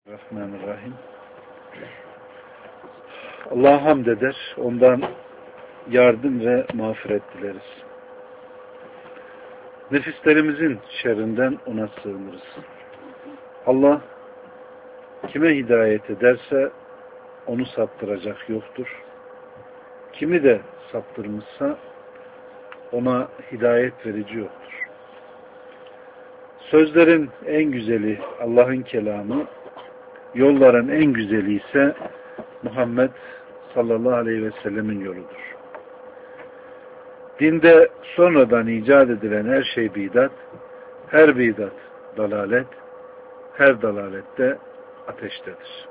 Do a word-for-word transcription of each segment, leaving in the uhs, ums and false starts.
Bismillahirrahmanirrahim. Allah'a hamd eder, ondan yardım ve mağfiret dileriz. Nefislerimizin şerrinden ona sığınırız. Allah kime hidayet ederse onu saptıracak yoktur. Kimi de saptırmışsa ona hidayet verici yoktur. Sözlerin en güzeli Allah'ın kelamı, yolların en güzeli ise Muhammed sallallahu aleyhi ve sellemin yoludur. Dinde sonradan icat edilen her şey bidat, her bidat dalalet, her dalalette ateştedir.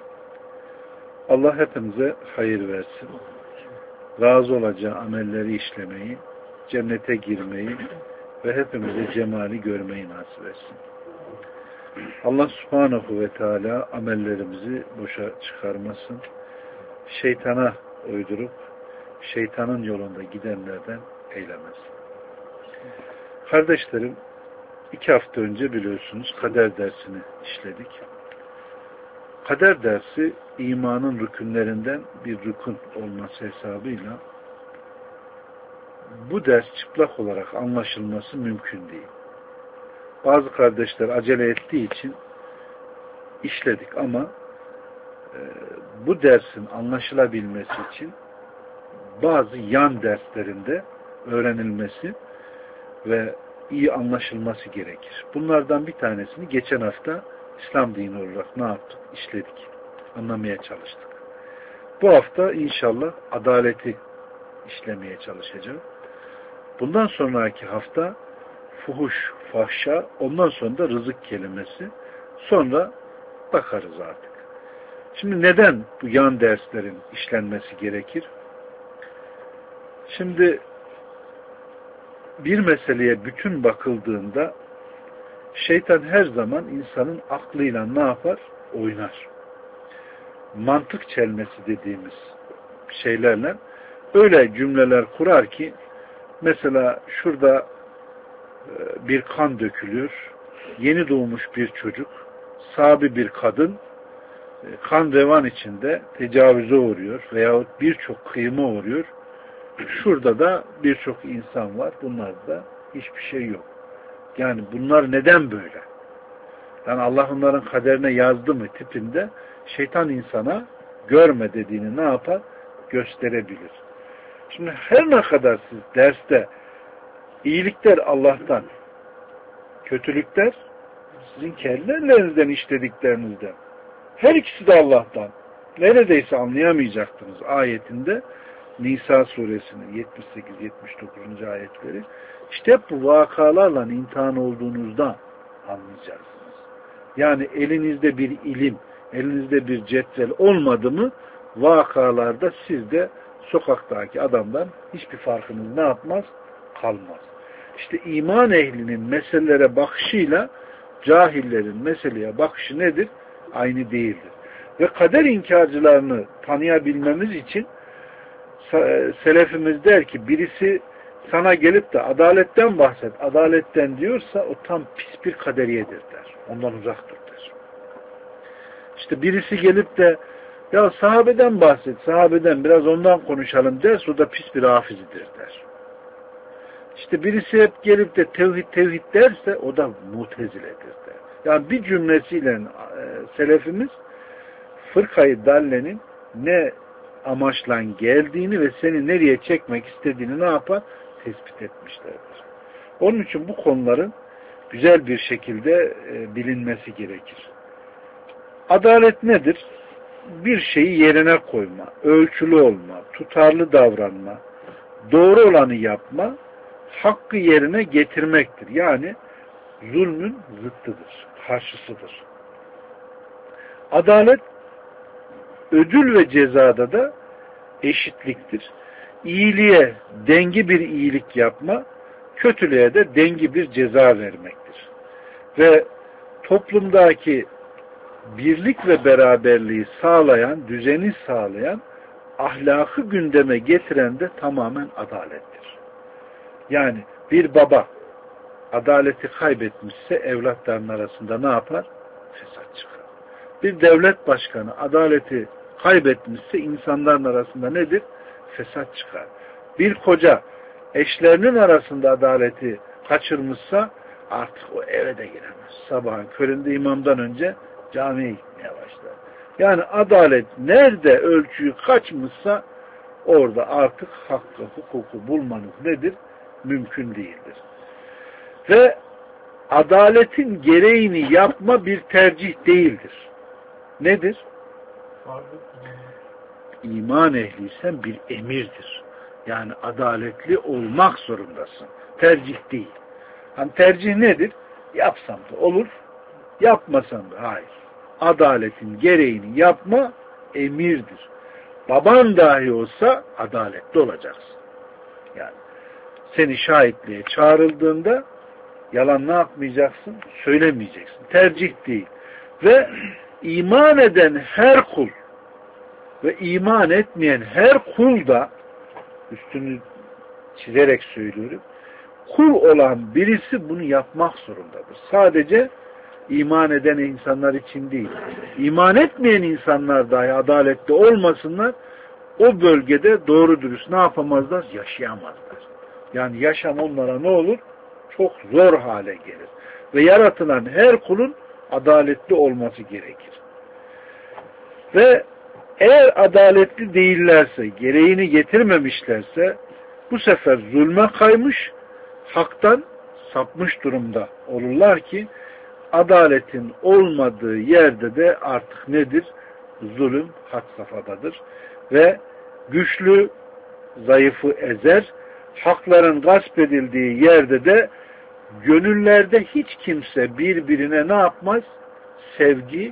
Allah hepimize hayır versin. Razı olacağı amelleri işlemeyi, cennete girmeyi ve hepimize cemali görmeyi nasip etsin. Allah subhanahu ve teala amellerimizi boşa çıkarmasın. Şeytana uydurup şeytanın yolunda gidenlerden eylemesin. Kardeşlerim, iki hafta önce biliyorsunuz kader dersini işledik. Kader dersi imanın rükünlerinden bir rükün olması hesabıyla bu ders çıplak olarak anlaşılması mümkün değil. Bazı kardeşler acele ettiği için işledik ama e, bu dersin anlaşılabilmesi için bazı yan derslerinde öğrenilmesi ve iyi anlaşılması gerekir. Bunlardan bir tanesini geçen hafta İslam dini olarak ne yaptık? İşledik. Anlamaya çalıştık. Bu hafta inşallah adaleti işlemeye çalışacağım. Bundan sonraki hafta fuhuş, fahşa, ondan sonra da rızık kelimesi. Sonra bakarız artık. Şimdi neden bu yan derslerin işlenmesi gerekir? Şimdi bir meseleye bütün bakıldığında şeytan her zaman insanın aklıyla ne yapar? Oynar. Mantık çelmesi dediğimiz şeylerle öyle cümleler kurar ki mesela şurada bir kan dökülüyor. Yeni doğmuş bir çocuk, sabi bir kadın kan revan içinde tecavüze uğruyor veyahut birçok kıyıma uğruyor. Şurada da birçok insan var. Bunlarda hiçbir şey yok. Yani bunlar neden böyle? Yani Allah onların kaderine yazdı mı tipinde şeytan insana görme dediğini ne yapar? Gösterebilir. Şimdi her ne kadar siz derste iyilikler Allah'tan, kötülükler sizin kendi ellerinizden işlediklerinizden. Her ikisi de Allah'tan. Neredeyse anlayamayacaktınız ayetinde Nisa suresinin yetmiş sekiz yetmiş dokuzuncu ayetleri. İşte hep bu vakalarla imtihan olduğunuzda anlayacaksınız. Yani elinizde bir ilim, elinizde bir cetvel olmadı mı vakalarda siz de sokaktaki adamdan hiçbir farkınız ne yapmaz? Kalmaz. İşte iman ehlinin meselelere bakışıyla cahillerin meseleye bakışı nedir? Aynı değildir. Ve kader inkarcılarını tanıyabilmemiz için selefimiz der ki birisi sana gelip de adaletten bahset, adaletten diyorsa o tam pis bir kaderiyedir der. Ondan uzaktır der. İşte birisi gelip de ya sahabeden bahset, sahabeden biraz ondan konuşalım derse o da pis bir hafizidir der. İşte birisi hep gelip de tevhid tevhid derse o da muteziledir der. Yani bir cümlesiyle e, selefimiz fırkayı dallenin ne amaçla geldiğini ve seni nereye çekmek istediğini ne yapar? Tespit etmişlerdir. Onun için bu konuların güzel bir şekilde e, bilinmesi gerekir. Adalet nedir? Bir şeyi yerine koyma, ölçülü olma, tutarlı davranma, doğru olanı yapma, hakkı yerine getirmektir. Yani zulmün zıttıdır, karşısıdır. Adalet ödül ve cezada da eşitliktir. İyiliğe dengi bir iyilik yapma, kötülüğe de dengi bir ceza vermektir. Ve toplumdaki birlik ve beraberliği sağlayan, düzeni sağlayan, ahlakı gündeme getiren de tamamen adalettir. Yani bir baba adaleti kaybetmişse evlatların arasında ne yapar? Fesat çıkar. Bir devlet başkanı adaleti kaybetmişse insanların arasında nedir? Fesat çıkar. Bir koca eşlerinin arasında adaleti kaçırmışsa artık o eve de giremez. Sabahın köründe imamdan önce camiye gitmeye başlar. Yani adalet nerede ölçüyü kaçmışsa orada artık hakkı, hukuku bulmanız nedir? Mümkün değildir. Ve adaletin gereğini yapma bir tercih değildir. Nedir? İman ehliysen bir emirdir. Yani adaletli olmak zorundasın. Tercih değil. Hani tercih nedir? Yapsam da olur, yapmasam da hayır. Adaletin gereğini yapma emirdir. Baban dahi olsa adaletli olacaksın. Yani seni şahitliğe çağrıldığında yalan ne yapmayacaksın? Söylemeyeceksin. Tercih değil. Ve iman eden her kul ve iman etmeyen her kul da üstünü çizerek söylüyorum. Kul olan birisi bunu yapmak zorundadır. Sadece iman eden insanlar için değil. İman etmeyen insanlar dahi adaletli olmasınlar. O bölgede doğru dürüst ne yapamazlar? Yaşayamazlar. Yani yaşam onlara ne olur? Çok zor hale gelir. Ve yaratılan her kulun adaletli olması gerekir. Ve eğer adaletli değillerse, gereğini getirmemişlerse bu sefer zulme kaymış, haktan sapmış durumda olurlar ki adaletin olmadığı yerde de artık nedir? Zulüm had safhadadır. Ve güçlü zayıfı ezer, hakların gasp edildiği yerde de gönüllerde hiç kimse birbirine ne yapmaz? Sevgi,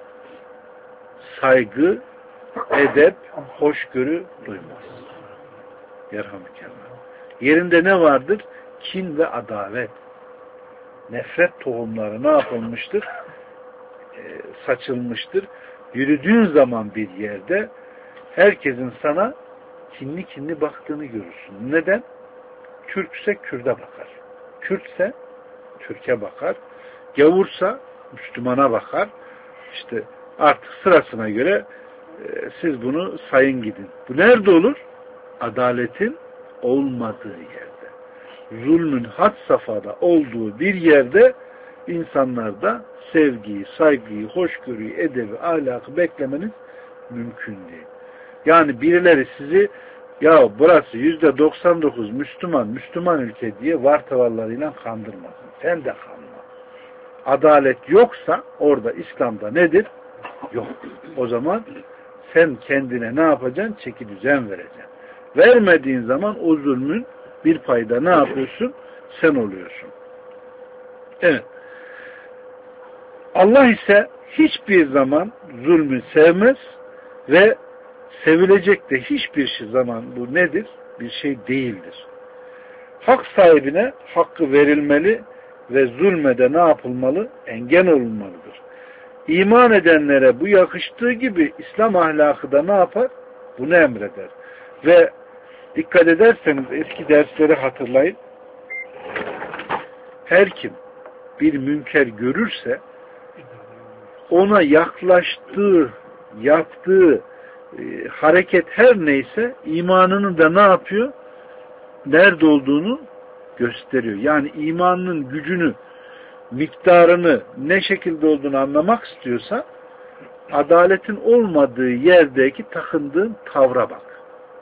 saygı, edep, hoşgörü duymaz. Yerhamdülillah. Yerinde ne vardır? Kin ve adavet. Nefret tohumları ne yapılmıştır? Ee, saçılmıştır. Yürüdüğün zaman bir yerde herkesin sana kinli kinli baktığını görürsün. Neden? Türkse Kürt'e bakar. Kürtse Türk'e bakar. Gavursa Müslümana bakar. İşte artık sırasına göre e, siz bunu sayın gidin. Bu nerede olur? Adaletin olmadığı yerde. Zulmün had safhada olduğu bir yerde insanlarda sevgiyi, saygıyı, hoşgörüyü, edebi, ahlakı beklemeniz mümkün değil. Yani birileri sizi ya burası yüzde doksan dokuz Müslüman, Müslüman ülke diye vartavallarıyla kandırmasın. Sen de kanma. Adalet yoksa orada İslam'da nedir? Yok. O zaman sen kendine ne yapacaksın? Çeki düzen vereceksin. Vermediğin zaman o zulmün bir payda ne yapıyorsun? Sen oluyorsun. Evet. Allah ise hiçbir zaman zulmü sevmez ve sevilecek de hiçbir şey zaman bu nedir? Bir şey değildir. Hak sahibine hakkı verilmeli ve zulmede ne yapılmalı? Engel olunmalıdır. İman edenlere bu yakıştığı gibi İslam ahlakı da ne yapar? Bunu emreder. Ve dikkat ederseniz eski dersleri hatırlayın. Her kim bir münker görürse ona yaklaştığı, yaptığı e, hareket her neyse imanının da ne yapıyor? Nerede olduğunu gösteriyor. Yani imanının gücünü, miktarını, ne şekilde olduğunu anlamak istiyorsa adaletin olmadığı yerdeki takındığın tavra bak.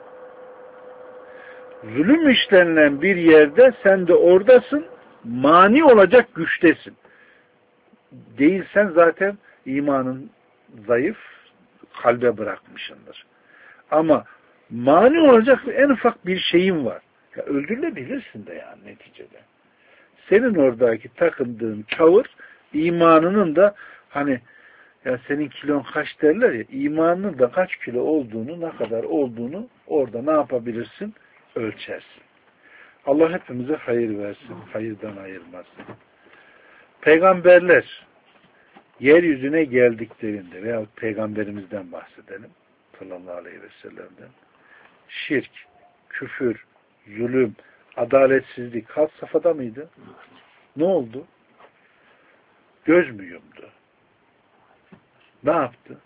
Zulüm işlenilen bir yerde sen de oradasın, mani olacak güçtesin. Değilsen zaten imanın zayıf, kalbe bırakmışsındır. Ama mani olacak en ufak bir şeyin var. Ya öldürülebilirsin de yani neticede. Senin oradaki takındığın tavır imanının da hani ya senin kilon kaç derler ya imanının da kaç kilo olduğunu ne kadar olduğunu orada ne yapabilirsin? Ölçersin. Allah hepimize hayır versin. Hayırdan ayırmasın. Peygamberler yeryüzüne geldiklerinde veya peygamberimizden bahsedelim sallallahu aleyhi ve sellem'den şirk, küfür, zulüm, adaletsizlik had safhada mıydı? Ne oldu? Göz mü yumdu? Ne yaptı?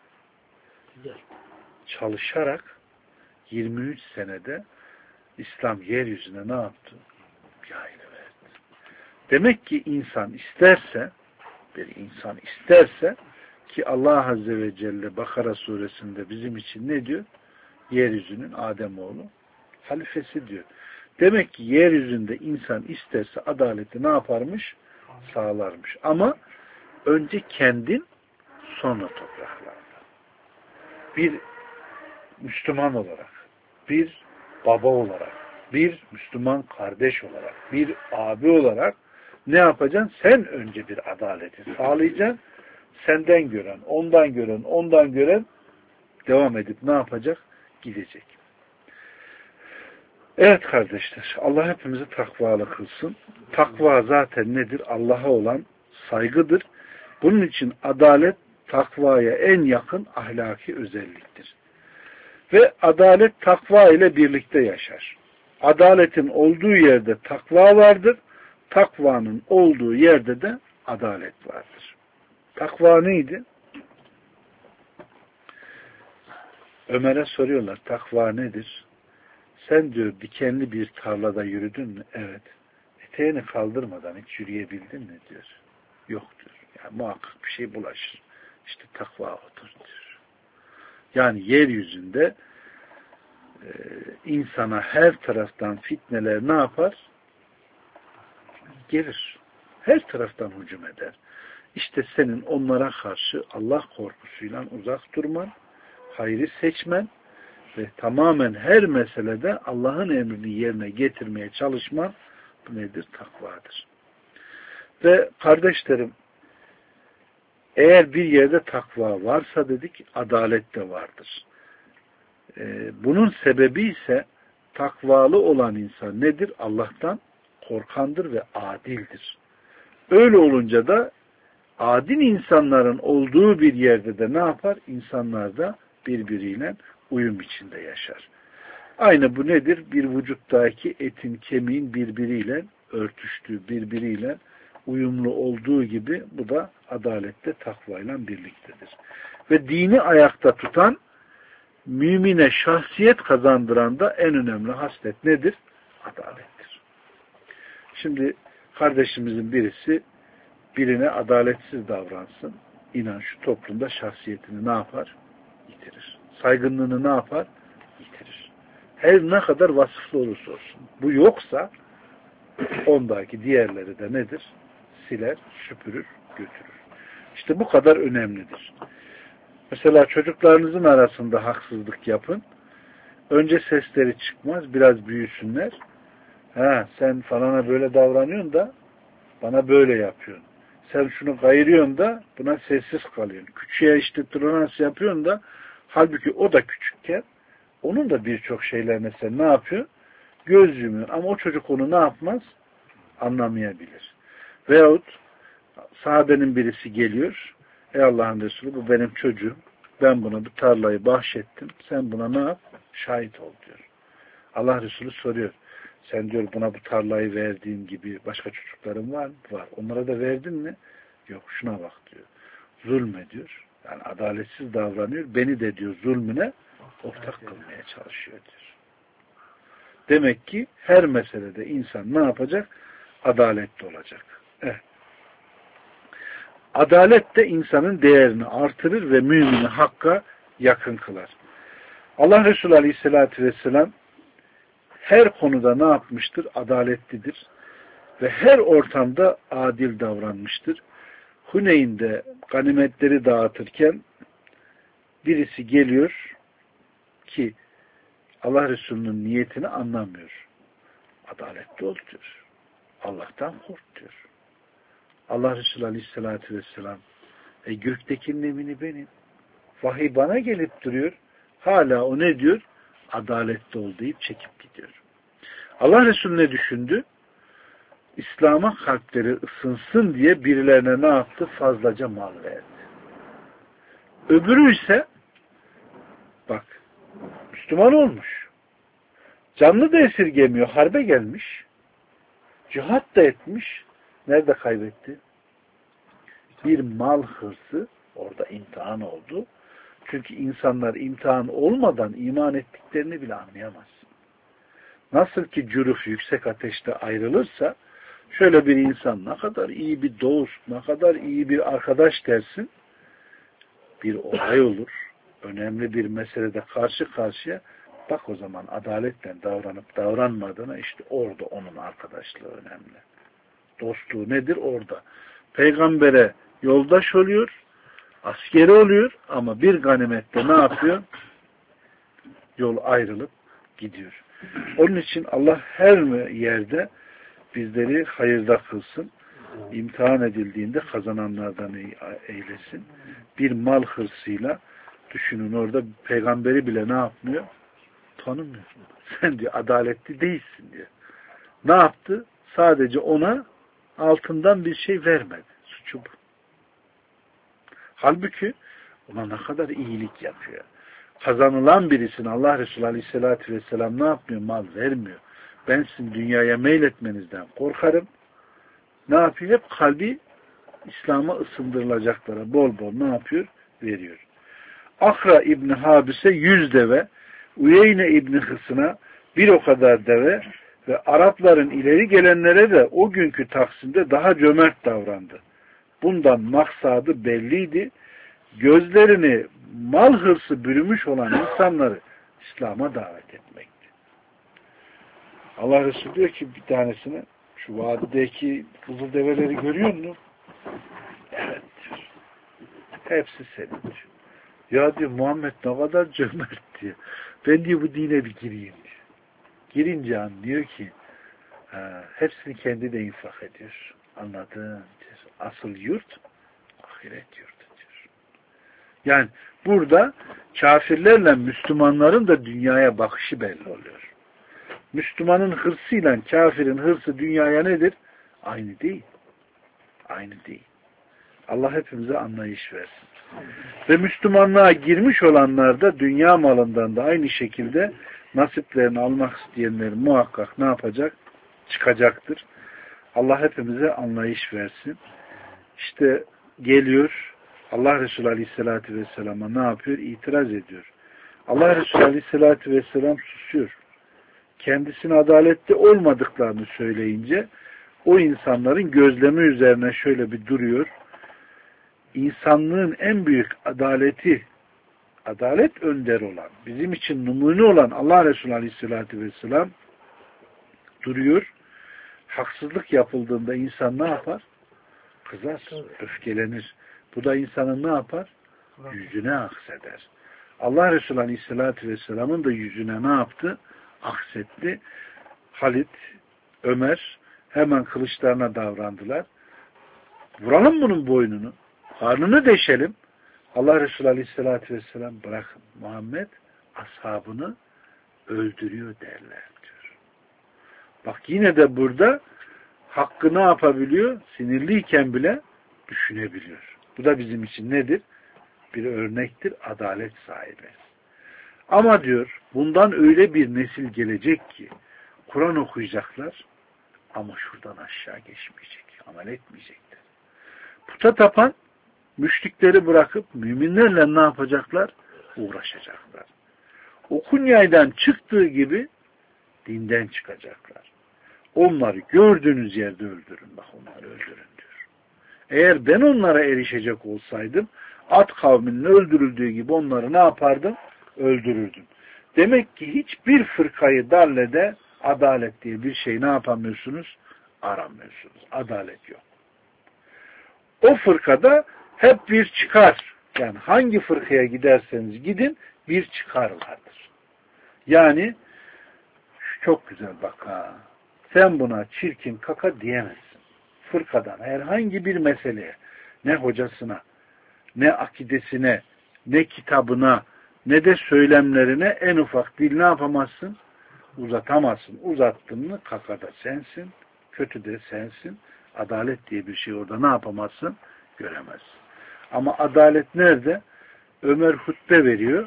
Çalışarak yirmi üç senede İslam yeryüzüne ne yaptı? Yayılıverdi. Demek ki insan isterse, bir insan isterse ki Allah Azze ve Celle Bakara suresinde bizim için ne diyor? Yeryüzünün Ademoğlu halifesi diyor. Demek ki yeryüzünde insan isterse adaleti ne yaparmış? Sağlarmış. Ama önce kendin, sonra topraklarda. Bir Müslüman olarak, bir baba olarak, bir Müslüman kardeş olarak, bir abi olarak ne yapacaksın? Sen önce bir adaleti sağlayacaksın. Senden gören, ondan gören, ondan gören devam edip ne yapacak? Gidecek. Evet kardeşler, Allah hepimizi takvalı kılsın. Takva zaten nedir? Allah'a olan saygıdır. Bunun için adalet takvaya en yakın ahlaki özelliktir. Ve adalet takva ile birlikte yaşar. Adaletin olduğu yerde takva vardır. Takvanın olduğu yerde de adalet vardır. Takva neydi? Ömer'e soruyorlar, takva nedir? Sen diyor dikenli bir tarlada yürüdün mü? Evet. Eteğini kaldırmadan hiç yürüyebildin mi diyor. Yok diyor. Yani muhakkak bir şey bulaşır. İşte takva odur diyor. Yani yeryüzünde e, insana her taraftan fitneler ne yapar? Gelir. Her taraftan hücum eder. İşte senin onlara karşı Allah korkusuyla uzak durman, hayrı seçmen ve tamamen her meselede Allah'ın emrini yerine getirmeye çalışman bu nedir? Takvadır. Ve kardeşlerim, eğer bir yerde takva varsa dedik, adalet de vardır. Ee, bunun sebebi ise takvalı olan insan nedir? Allah'tan korkandır ve adildir. Öyle olunca da adil insanların olduğu bir yerde de ne yapar? İnsanlar da birbiriyle uyum içinde yaşar. Aynı bu nedir? Bir vücuttaki etin, kemiğin birbiriyle örtüştüğü, birbiriyle uyumlu olduğu gibi bu da adalette takvayla birliktedir. Ve dini ayakta tutan, mümine şahsiyet kazandıran da en önemli haslet nedir? Adalettir. Şimdi kardeşimizin birisi birine adaletsiz davransın. İnan şu toplumda şahsiyetini ne yapar? Yitirir. Saygınlığını ne yapar? Yitirir. Her ne kadar vasıflı olursa olsun. Bu yoksa ondaki diğerleri de nedir? Siler, süpürür, götürür. İşte bu kadar önemlidir. Mesela çocuklarınızın arasında haksızlık yapın. Önce sesleri çıkmaz, biraz büyüsünler. Ha, sen falana böyle davranıyorsun da bana böyle yapıyorsun. Sen şunu kayırıyorsun da buna sessiz kalıyorsun. Küçüğe işte tolerans yapıyorsun da halbuki o da küçükken onun da birçok şeylerine sen ne yapıyor? Göz yumuyor. Ama o çocuk onu ne yapmaz? Anlamayabilir. Veyahut sahabenin birisi geliyor. Ey Allah'ın Resulü bu benim çocuğum. Ben buna bu tarlayı bahşettim. Sen buna ne yap? Şahit ol diyor. Allah Resulü soruyor. Sen diyor buna bu tarlayı verdiğin gibi başka çocukların var mı? Var. Onlara da verdin mi? Yok. Şuna bak diyor. Zulme diyor. Yani adaletsiz davranıyor. Beni de diyor zulmüne ortak kılmaya çalışıyor diyor. Demek ki her meselede insan ne yapacak? Adaletli olacak. Evet. Adalet de insanın değerini artırır ve mümini hakka yakın kılar. Allah Resulü Aleyhisselatü Vesselam her konuda ne yapmıştır? Adaletlidir. Ve her ortamda adil davranmıştır. Huneyn'de ganimetleri dağıtırken birisi geliyor ki Allah Resulü'nün niyetini anlamıyor. Adaletli ol diyor. Allah'tan kork diyor. Allah Resulü Aleyhisselatü Vesselam e, göktekinin emini benim. Vahiy bana gelip duruyor. Hala o ne diyor? Adaletli ol deyip çekip gidiyor. Allah Resulü ne düşündü? İslam'a kalpleri ısınsın diye birilerine ne yaptı? Fazlaca mal verdi. Öbürü ise bak Müslüman olmuş. Canlı da esirgemiyor. Harbe gelmiş. Cihat da etmiş. Nerede kaybetti? Bir mal hırsı Orada imtihan oldu. Çünkü insanlar imtihan olmadan iman ettiklerini bile anlayamaz. Nasıl ki cüruf yüksek ateşte ayrılırsa, şöyle bir insan ne kadar iyi bir dost, ne kadar iyi bir arkadaş dersin, bir olay olur, önemli bir meselede karşı karşıya, bak o zaman adaletle davranıp davranmadığına, işte orada onun arkadaşlığı önemli. Dostluğu nedir? Orada. Peygambere yoldaş oluyor, askeri oluyor ama bir ganimette ne yapıyor? Yol ayrılıp gidiyor. Onun için Allah her yerde bizleri hayırda kılsın. İmtihan edildiğinde kazananlardan eylesin. Bir mal hırsıyla düşünün, orada peygamberi bile ne yapmıyor? Tanımıyor. Sen diyor adaletli değilsin diyor. Ne yaptı? Sadece ona altından bir şey vermedi. Suçu bu. Halbuki ona ne kadar iyilik yapıyor. Kazanılan birisine Allah Resulü Aleyhisselatü Vesselam ne yapmıyor? Mal vermiyor. Ben sizin dünyaya meyletmenizden korkarım. Ne yapıyor? Hep kalbi İslam'a ısındırılacaklara bol bol ne yapıyor? Veriyor. Akra İbni Habis'e yüz deve, Uyeyne İbni Hısın'a bir o kadar deve ve Arapların ileri gelenlere de o günkü Taksim'de daha cömert davrandı. Bundan maksadı belliydi. Gözlerini mal hırsı bürümüş olan insanları İslam'a davet etmekti. Allah Resulü diyor ki bir tanesine, şu vadideki kızıl develeri görüyor musun? Evet diyor. Hepsi senin diyor. Ya diyor Muhammed ne kadar cömert diyor. Ben diyor bu dine bir gireyim diyor. Girince anlıyor ki ha, hepsini kendi de infak ediyor. Anladın diyor. Asıl yurt ahiret yurdu diyor. Yani burada kafirlerle Müslümanların da dünyaya bakışı belli oluyor. Müslümanın hırsıyla kafirin hırsı dünyaya nedir? Aynı değil. Aynı değil. Allah hepimize anlayış versin. Ve Müslümanlığa girmiş olanlar da dünya malından da aynı şekilde nasiplerini almak isteyenler muhakkak ne yapacak? Çıkacaktır. Allah hepimize anlayış versin. İşte geliyor Allah Resulü Aleyhisselatü Vesselam'a ne yapıyor? İtiraz ediyor. Allah Resulü Aleyhisselatü Vesselam susuyor. Kendisine adaletli olmadıklarını söyleyince o insanların gözlemi üzerine şöyle bir duruyor. İnsanlığın en büyük adaleti, adalet önderi olan, bizim için numune olan Allah Resulü Aleyhisselatü Vesselam duruyor. Haksızlık yapıldığında insan ne yapar? Kızar, öfkelenir. Bu da insanın ne yapar? Yüzüne akseder. Allah Resulü Aleyhisselatü Vesselam'ın da yüzüne ne yaptı? Aksetti. Halit, Ömer hemen kılıçlarına davrandılar. Vuralım bunun boynunu. Karnını deşelim. Allah Resulü Aleyhisselatü Vesselam bırakın. Muhammed ashabını öldürüyor derler diyor. Bak yine de burada hakkı ne yapabiliyor? Sinirliyken bile düşünebiliyor. Bu da bizim için nedir? Bir örnektir. Adalet sahibi. Ama diyor bundan öyle bir nesil gelecek ki Kur'an okuyacaklar ama şuradan aşağı geçmeyecek. Amel etmeyecekler. Puta tapan müşrikleri bırakıp müminlerle ne yapacaklar? Uğraşacaklar. O kunyaydan çıktığı gibi dinden çıkacaklar. Onları gördüğünüz yerde öldürün. Bak onları öldürün diyor. Eğer ben onlara erişecek olsaydım Ad kavminin öldürüldüğü gibi onları ne yapardım? Öldürürdüm. Demek ki hiçbir fırkayı dallede adalet diye bir şey ne yapamıyorsunuz? Aramıyorsunuz. Adalet yok. O fırkada hep bir çıkar. Yani hangi fırkaya giderseniz gidin bir çıkar vardır. Yani çok güzel bak ha. Sen buna çirkin kaka diyemezsin. Fırkadan herhangi bir meseleye, ne hocasına, ne akidesine, ne kitabına, ne de söylemlerine en ufak dil ne yapamazsın? Uzatamazsın. Uzattın mı kakada sensin, kötü de sensin. Adalet diye bir şey orada ne yapamazsın? Göremezsin. Ama adalet nerede? Ömer hutbe veriyor.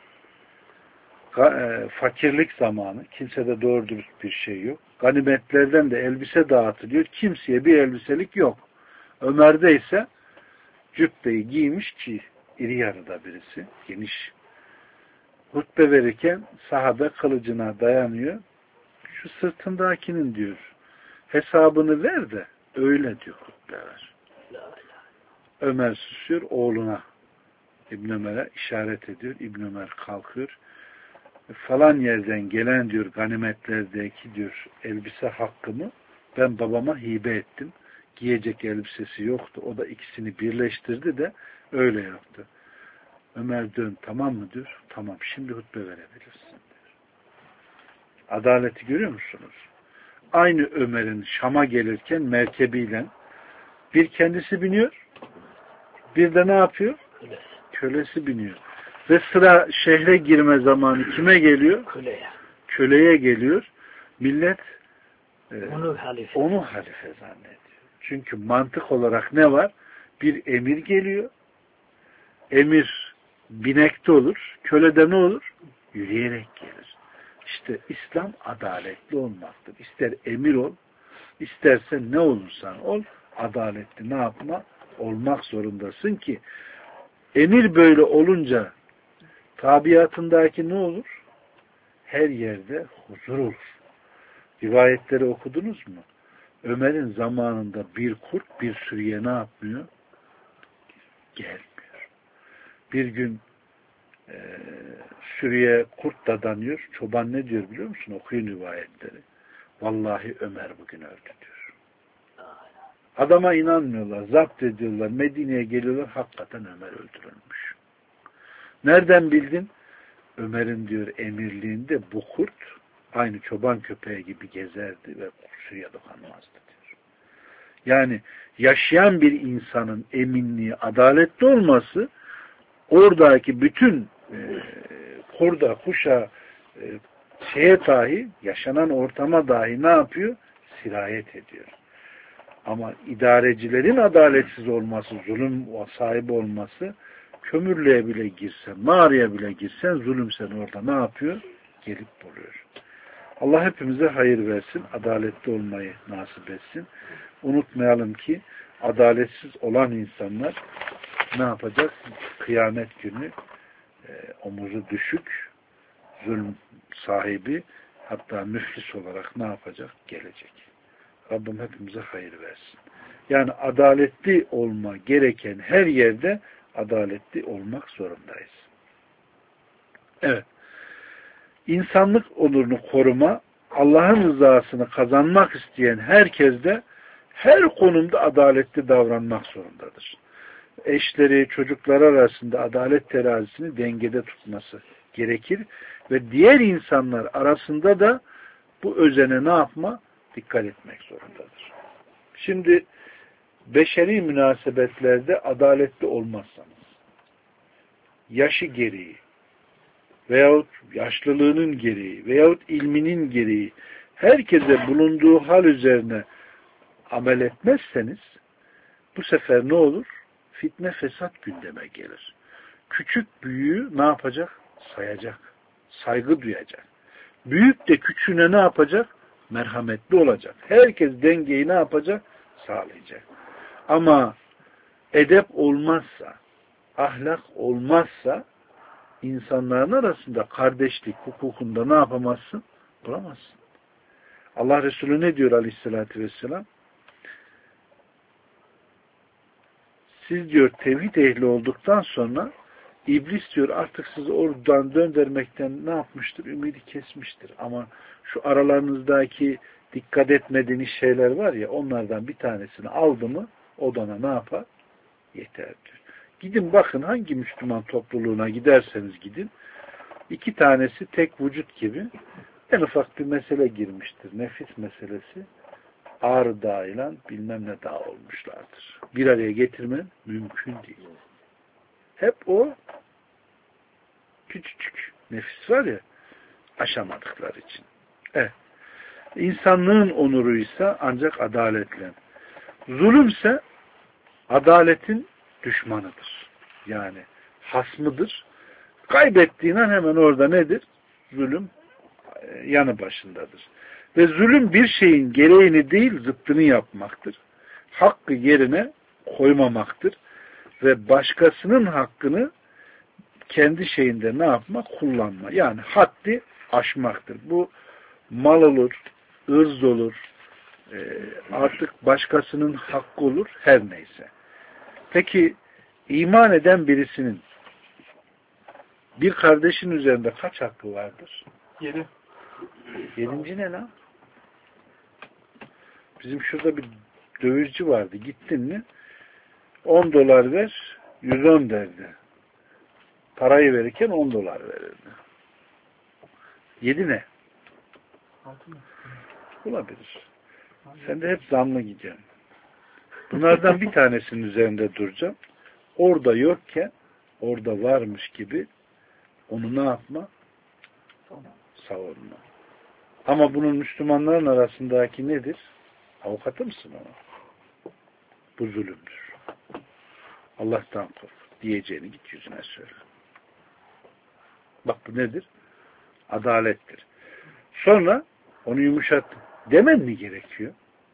Fakirlik zamanı. Kimsede doğru dürüst bir şey yok. Ganimetlerden de elbise dağıtılıyor. Kimseye bir elbiselik yok. Ömer'de ise cübbeyi giymiş ki iri yarıda birisi, geniş. Hutbe verirken sahabe kılıcına dayanıyor. Şu sırtındakinin diyor hesabını ver de öyle diyor hutbe ver. Ömer susuyor, oğluna İbn Ömer'e işaret ediyor. İbn Ömer kalkıyor. Falan yerden gelen diyor ganimetlerdeki diyor elbise hakkımı ben babama hibe ettim. Giyecek elbisesi yoktu. O da ikisini birleştirdi de öyle yaptı. Ömer dön tamam mı diyor. Tamam şimdi hutbe verebilirsin diyor. Adaleti görüyor musunuz? Aynı Ömer'in Şam'a gelirken merkebiyle bir kendisi biniyor, bir de ne yapıyor? Kölesi, Kölesi biniyor. Ve sıra şehre girme zamanı kime geliyor? Köleye. Köleye geliyor. Millet e, onu, halife. onu halife zannediyor. Çünkü mantık olarak ne var? Bir emir geliyor. Emir binekte olur. Kölede ne olur? Yürüyerek gelir. İşte İslam adaletli olmaktır. İster emir ol, istersen ne olursan ol, adaletli ne yapma? Olmak zorundasın ki emir böyle olunca tabiatındaki ne olur? Her yerde huzur olur. Rivayetleri okudunuz mu? Ömer'in zamanında bir kurt bir sürüye ne yapmıyor? Gelmiyor. Bir gün e, sürüye kurt dadanıyor. Çoban ne diyor biliyor musun? Okuyun rivayetleri. Vallahi Ömer bugün öldü diyor. Adama inanmıyorlar. Zapt ediyorlar. Medine'ye geliyorlar. Hakikaten Ömer öldürülmüş. Nereden bildin? Ömer'in diyor emirliğinde bu kurt aynı çoban köpeği gibi gezerdi ve sürüye dokunmazdı diyor. Yani yaşayan bir insanın eminliği, adaletli olması oradaki bütün e, kurda, kuşa, e, şeye dahi, yaşanan ortama dahi ne yapıyor? Sirayet ediyor. Ama idarecilerin adaletsiz olması, zulüm sahibi olması, kömürlüğe bile girsen, mağaraya bile girsen, zulüm seni orada ne yapıyor? Gelip buluyor. Allah hepimize hayır versin, adaletli olmayı nasip etsin. Unutmayalım ki adaletsiz olan insanlar ne yapacak? Kıyamet günü e, omuzu düşük, zulüm sahibi, hatta müflis olarak ne yapacak? Gelecek. Rabbim hepimize hayır versin. Yani adaletli olma gereken her yerde adaletli olmak zorundayız. Evet. İnsanlık onurunu koruma, Allah'ın rızasını kazanmak isteyen herkes de her konumda adaletli davranmak zorundadır. Eşleri, çocukları arasında adalet terazisini dengede tutması gerekir ve diğer insanlar arasında da bu özene ne yapma? Dikkat etmek zorundadır. Şimdi beşeri münasebetlerde adaletli olmazsanız, yaşı gereği veyahut yaşlılığının gereği veyahut ilminin gereği herkese bulunduğu hal üzerine amel etmezseniz bu sefer ne olur? Fitne, fesat gündeme gelir. Küçük büyüğü ne yapacak? Sayacak. Saygı duyacak. Büyük de küçüğüne ne yapacak? Merhametli olacak. Herkes dengeyi ne yapacak? Sağlayacak. Ama edep olmazsa, ahlak olmazsa insanların arasında kardeşlik hukukunda ne yapamazsın? Bulamazsın. Allah Resulü ne diyor aleyhissalatü vesselam? Siz diyor tevhid ehli olduktan sonra İblis diyor artık sizi oradan döndürmekten ne yapmıştır? Ümidi kesmiştir. Ama şu aralarınızdaki dikkat etmediğiniz şeyler var ya, onlardan bir tanesini aldı mı odana ne yapar? Yeter diyor. Gidin bakın hangi Müslüman topluluğuna giderseniz gidin. İki tanesi tek vücut gibi en ufak bir mesele girmiştir. Nefis meselesi. Ağrı Dağı ile bilmem ne dağ olmuşlardır. Bir araya getirmen mümkün değil. Hep o küçücük nefis var ya, aşamadıkları için. Evet. İnsanlığın onuruysa ancak adaletle. Zulümse adaletin düşmanıdır. Yani hasmıdır. Kaybettiğin an hemen orada nedir? Zulüm yanı başındadır. Ve zulüm bir şeyin gereğini değil zıttını yapmaktır. Hakkı yerine koymamaktır. ve başkasının hakkını kendi şeyinde ne yapma? Kullanma. Yani haddi aşmaktır. Bu mal olur, ırz olur, artık başkasının hakkı olur, her neyse. Peki iman eden birisinin bir kardeşin üzerinde kaç hakkı vardır? Yedi. Yedinci ne lan? Bizim şurada bir dövizci vardı. Gittin mi on dolar ver, yüz on derdi. Parayı verirken on dolar verirdi. Yedi ne? Altı mı? Olabilir. Sen de hep zamlı gideceksin. Bunlardan bir tanesinin üzerinde duracağım. Orada yokken orada varmış gibi onu ne yapma? Savunma. Ama bunun Müslümanların arasındaki nedir? Avukatı mısın ona? Bu zulümdür. Allah'tan kork. Diyeceğini git yüzüne söyle. Bak bu nedir? Adalettir. Sonra onu yumuşat. Demen mi gerekiyor?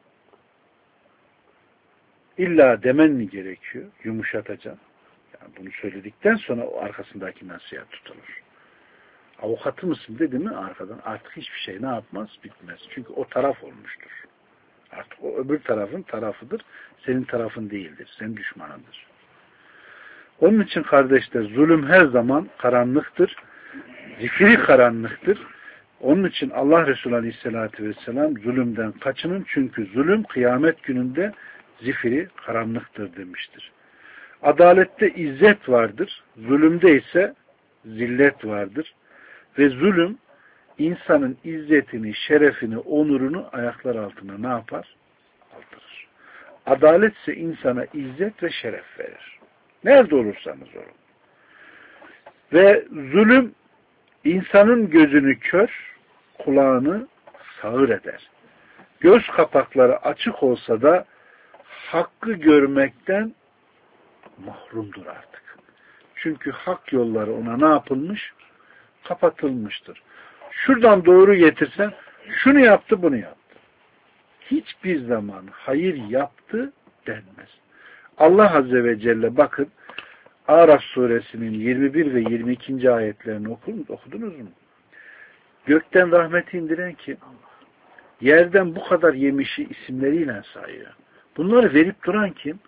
İlla demen mi gerekiyor? Yumuşatacaksın. Yani bunu söyledikten sonra o arkasındaki nasihat tutulur. Avukatı mısın dedi mi arkadan artık hiçbir şey ne yapmaz? Bitmez. Çünkü o taraf olmuştur. Artık o öbür tarafın tarafıdır. Senin tarafın değildir. Senin düşmanındır. Onun için kardeşler zulüm her zaman karanlıktır. Zifiri karanlıktır. Onun için Allah Resulü Aleyhisselatü Vesselam zulümden kaçının çünkü zulüm kıyamet gününde zifiri karanlıktır demiştir. Adalette izzet vardır. Zulümde ise zillet vardır. Ve zulüm insanın izzetini, şerefini, onurunu ayaklar altına ne yapar? Aldırır. Adalet ise insana izzet ve şeref verir. Nerede olursanız olun. Ve zulüm insanın gözünü kör, kulağını sağır eder. Göz kapakları açık olsa da hakkı görmekten mahrumdur artık. Çünkü hak yolları ona ne yapılmış? Kapatılmıştır. Şuradan doğru getirsen şunu yaptı, bunu yaptı. Hiçbir zaman hayır yaptı denmez. Allah Azze ve Celle bakın Araf suresinin yirmi bir ve yirmi ikinci ayetlerini okudunuz mu? Gökten rahmeti indiren kim? Yerden bu kadar yemişi isimleriyle sayıyor. Bunları verip duran kim?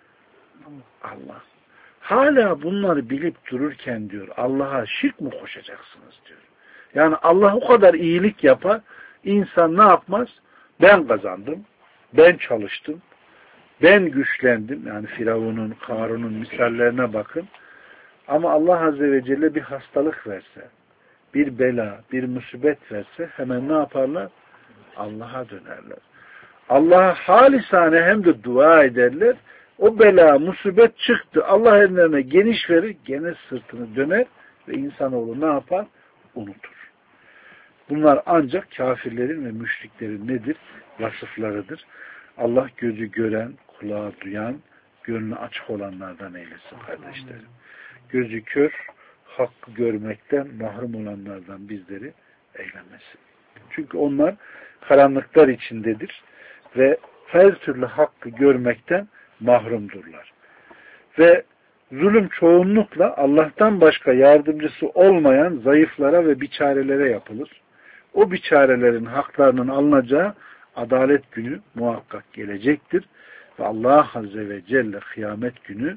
Allah. Hala bunları bilip dururken diyor Allah'a şirk mi koşacaksınız diyor. Yani Allah o kadar iyilik yapar, insan ne yapmaz? Ben kazandım, ben çalıştım, ben güçlendim. Yani Firavun'un, Karun'un misallerine bakın. Ama Allah Azze ve Celle bir hastalık verse, bir bela, bir musibet verse hemen ne yaparlar? Allah'a dönerler. Allah'a halisane hem de dua ederler. O bela, musibet çıktı. Allah ellerine geniş verir, gene sırtını döner ve insanoğlu ne yapar? Unutur. Bunlar ancak kafirlerin ve müşriklerin nedir? Vasıflarıdır. Allah gözü gören, kulağı duyan, gönlü açık olanlardan eylesin kardeşlerim. Gözü kör, hakkı görmekten mahrum olanlardan bizleri eylemesin. Çünkü onlar karanlıklar içindedir ve her türlü hakkı görmekten mahrumdurlar. Ve zulüm çoğunlukla Allah'tan başka yardımcısı olmayan zayıflara ve biçarelere yapılır. O biçarelerin haklarının alınacağı adalet günü muhakkak gelecektir. Ve Allah Azze ve Celle kıyamet günü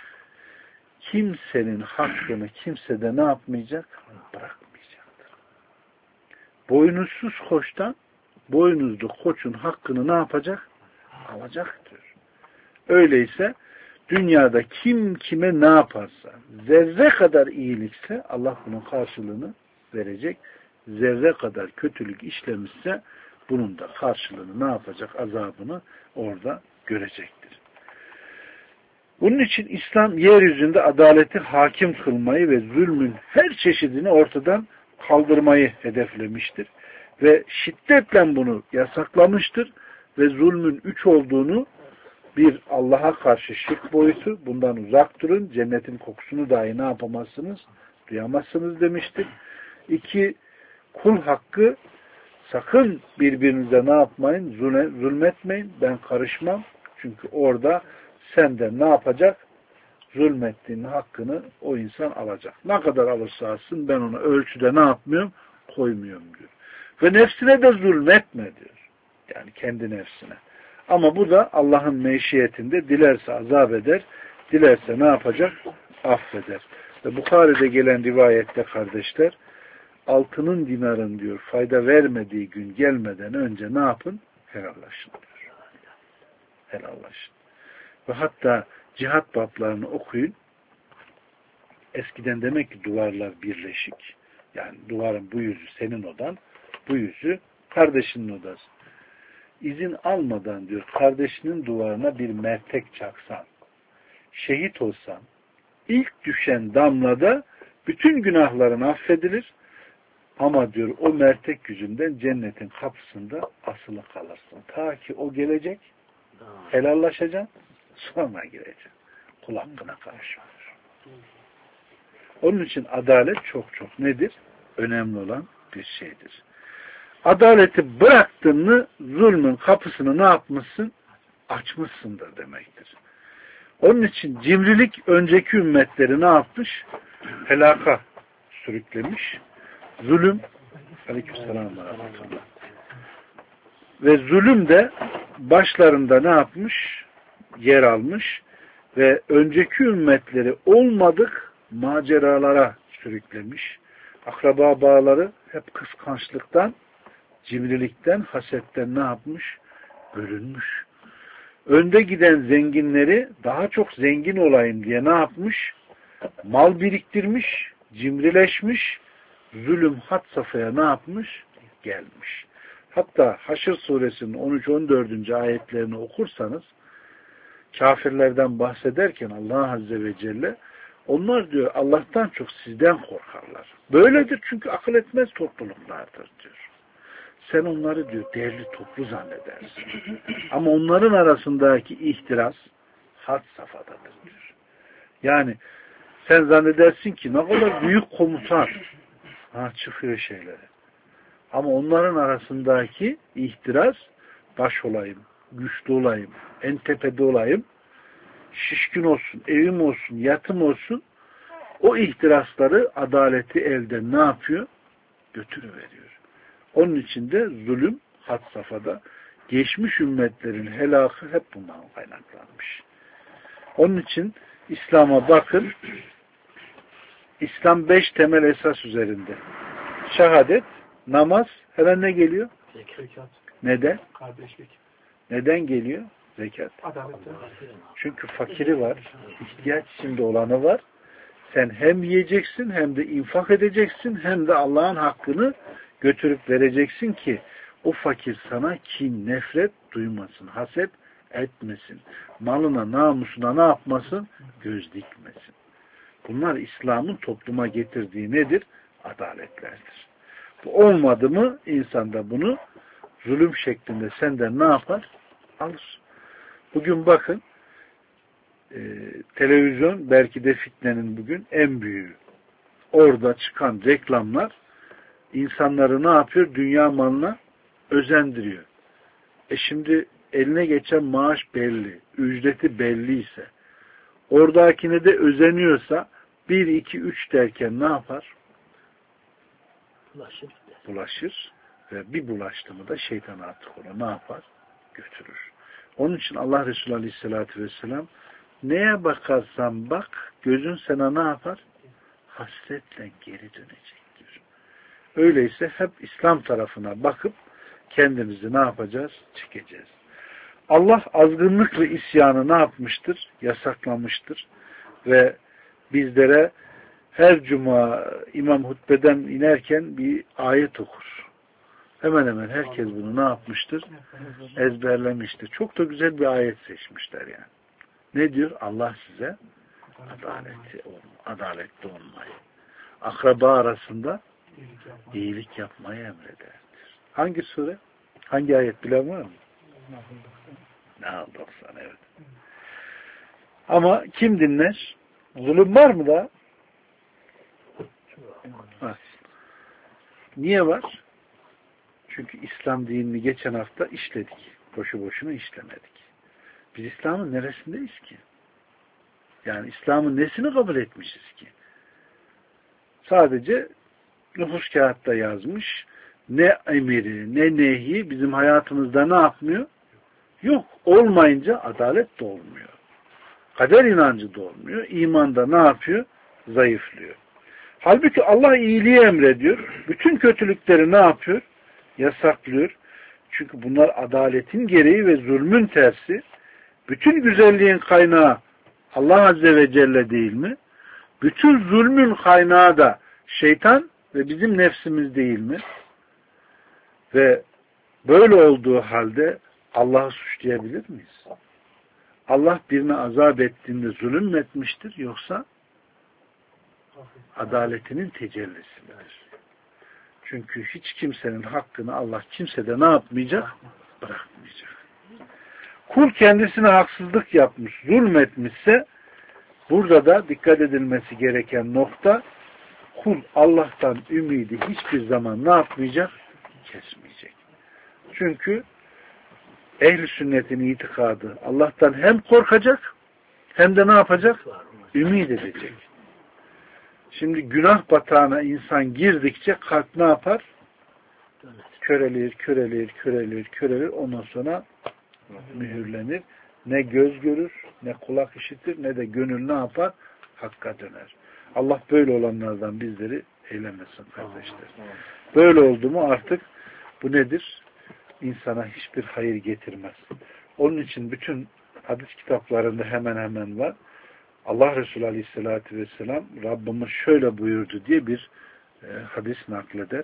kimsenin hakkını kimsede ne yapmayacak? Bırakmayacaktır. Boynuzsuz koçtan boynuzlu koçun hakkını ne yapacak? Alacaktır. Öyleyse dünyada kim kime ne yaparsa zerre kadar iyilikse Allah bunun karşılığını verecek. Zerre kadar kötülük işlemişse bunun da karşılığını ne yapacak? Azabını orada görecektir. Bunun için İslam yeryüzünde adaleti hakim kılmayı ve zulmün her çeşidini ortadan kaldırmayı hedeflemiştir. Ve şiddetle bunu yasaklamıştır ve zulmün üç olduğunu bir Allah'a karşı şirk boyutu, bundan uzak durun, cennetin kokusunu dahi ne yapamazsınız? Duyamazsınız demiştir. İki, kul hakkı, sakın birbirinize ne yapmayın? Zulmetmeyin, ben karışmam. Çünkü orada senden ne yapacak? zulmettiğinin hakkını o insan alacak. Ne kadar alırsa alsın ben ona ölçüde ne yapmıyorum? Koymuyorum diyor. Ve nefsine de zulmetme diyor. Yani kendi nefsine. Ama bu da Allah'ın meşiyetinde dilerse azap eder, dilerse ne yapacak? Affeder. Ve Bukhari'de gelen rivayette kardeşler, altının dinarın diyor fayda vermediği gün gelmeden önce ne yapın? Helallaşın diyor. Helallaşın. Ve hatta cihat bablarını okuyun. Eskiden demek ki duvarlar birleşik. Yani duvarın bu yüzü senin odan, bu yüzü kardeşinin odası. İzin almadan diyor kardeşinin duvarına bir mertek çaksan, şehit olsan, ilk düşen damlada bütün günahların affedilir. Ama diyor o mertek yüzünden cennetin kapısında asılı kalırsın. Ta ki o gelecek, helallaşacaksın, sonra gireceksin. Kul hakkına karışmıyor. Onun için adalet çok çok nedir? Önemli olan bir şeydir. Adaleti bıraktın mı zulmün kapısını ne yapmışsın? Açmışsındır demektir. Onun için cimrilik önceki ümmetleri ne yapmış? Helaka sürüklemiş. Zulüm aleykümselam ve zulüm de başlarında ne yapmış? Yer almış ve önceki ümmetleri olmadık maceralara sürüklemiş. Akraba bağları hep kıskançlıktan, cimrilikten, hasetten ne yapmış? Bölünmüş. Önde giden zenginleri daha çok zengin olayım diye ne yapmış? Mal biriktirmiş, cimrileşmiş, zulüm had safhaya ne yapmış? Gelmiş. Hatta Haşr suresinin on üç on dördüncü ayetlerini okursanız kafirlerden bahsederken Allah Azze ve Celle onlar diyor Allah'tan çok sizden korkarlar. Böyledir çünkü akıl etmez topluluklardır diyor. Sen onları diyor değerli toplu zannedersin. Ama onların arasındaki ihtiras had safhadadır diyor. Yani sen zannedersin ki ne kadar büyük komutan ha, çıkıyor şeyleri. Ama onların arasındaki ihtiras baş olayım, güçlü olayım, en tepede olayım, şişkin olsun, evim olsun, yatım olsun, o ihtirasları adaleti elden ne yapıyor? Götürüveriyor. Onun için de zulüm had safhada. Geçmiş ümmetlerin helakı hep bundan kaynaklanmış. Onun için İslam'a bakın. İslam beş temel esas üzerinde. Şehadet, namaz, hemen ne geliyor? Zekat. Neden? Kardeşlik. Neden geliyor? Zekat. Adalet. Çünkü fakiri var, ihtiyaç içinde olanı var. Sen hem yiyeceksin, hem de infak edeceksin, hem de Allah'ın hakkını götürüp vereceksin ki o fakir sana kin, nefret duymasın, haset etmesin. Malına, namusuna ne yapmasın? Göz dikmesin. Bunlar İslam'ın topluma getirdiği nedir? Adaletlerdir. Bu olmadı mı insanda bunu zulüm şeklinde senden ne yapar? Alır. Bugün bakın e, televizyon belki de fitnenin bugün en büyüğü. Orada çıkan reklamlar insanları ne yapıyor? Dünya malına özendiriyor. E şimdi eline geçen maaş belli, ücreti belliyse, oradakine de özeniyorsa bir, iki, üç derken ne yapar? Bulaşır. Bulaşır ve bir bulaştı mı da şeytan artık onu ne yapar? Götürür. Onun için Allah Resulü Aleyhisselatü Vesselam neye bakarsan bak gözün sana ne yapar? Hasretle geri dönecektir. Öyleyse hep İslam tarafına bakıp kendimizi ne yapacağız? Çekeceğiz. Allah azgınlık ve isyanı ne yapmıştır? Yasaklamıştır. Ve bizlere her cuma imam hutbeden inerken bir ayet okur. Hemen hemen herkes bunu ne yapmıştır? Ezberlemiştir. Çok da güzel bir ayet seçmişler yani. Ne diyor? Allah size adaleti, adaletli olmayı, akraba arasında iyilik yapmayı emrederdir. Hangi sure? Hangi ayet bilen var mı? Nahl doksan evet. Ama kim dinler? Zulüm var mı da? Var. Niye var? Çünkü İslam dinini geçen hafta işledik. Boşu boşuna işlemedik. Biz İslam'ın neresindeyiz ki? Yani İslam'ın nesini kabul etmişiz ki? Sadece nüfus kağıtta yazmış. Ne emiri, ne nehi bizim hayatımızda ne yapmıyor? Yok. Olmayınca adalet de olmuyor. Kader inancı da olmuyor. İman da ne yapıyor? Zayıflıyor. Halbuki Allah iyiliği emrediyor. Bütün kötülükleri ne yapıyor? Yasaklıyor. Çünkü bunlar adaletin gereği ve zulmün tersi. Bütün güzelliğin kaynağı Allah Azze ve Celle değil mi? Bütün zulmün kaynağı da şeytan ve bizim nefsimiz değil mi? Ve böyle olduğu halde Allah'ı suçlayabilir miyiz? Allah birine azap ettiğinde zulüm mü etmiştir yoksa adaletinin tecellisi midir? Çünkü hiç kimsenin hakkını Allah kimsede ne yapmayacak? Bırakmayacak. Kul kendisine haksızlık yapmış, zulmetmişse burada da dikkat edilmesi gereken nokta kul Allah'tan ümidi hiçbir zaman ne yapmayacak? Kesmeyecek. Çünkü ehl-i sünnetin itikadı Allah'tan hem korkacak hem de ne yapacak? Ümid edecek. Şimdi günah batağına insan girdikçe kalp ne yapar? Körelir, körelir, körelir, körelir. Ondan sonra mühürlenir. Ne göz görür, ne kulak işitir, ne de gönül ne yapar? Hakka döner. Allah böyle olanlardan bizleri eylemesin kardeşler. Böyle oldu mu artık bu nedir? İnsana hiçbir hayır getirmez. Onun için bütün hadis kitaplarında hemen hemen var. Allah Resulü Aleyhisselatü Vesselam Rabbimiz şöyle buyurdu diye bir e, hadis nakleder.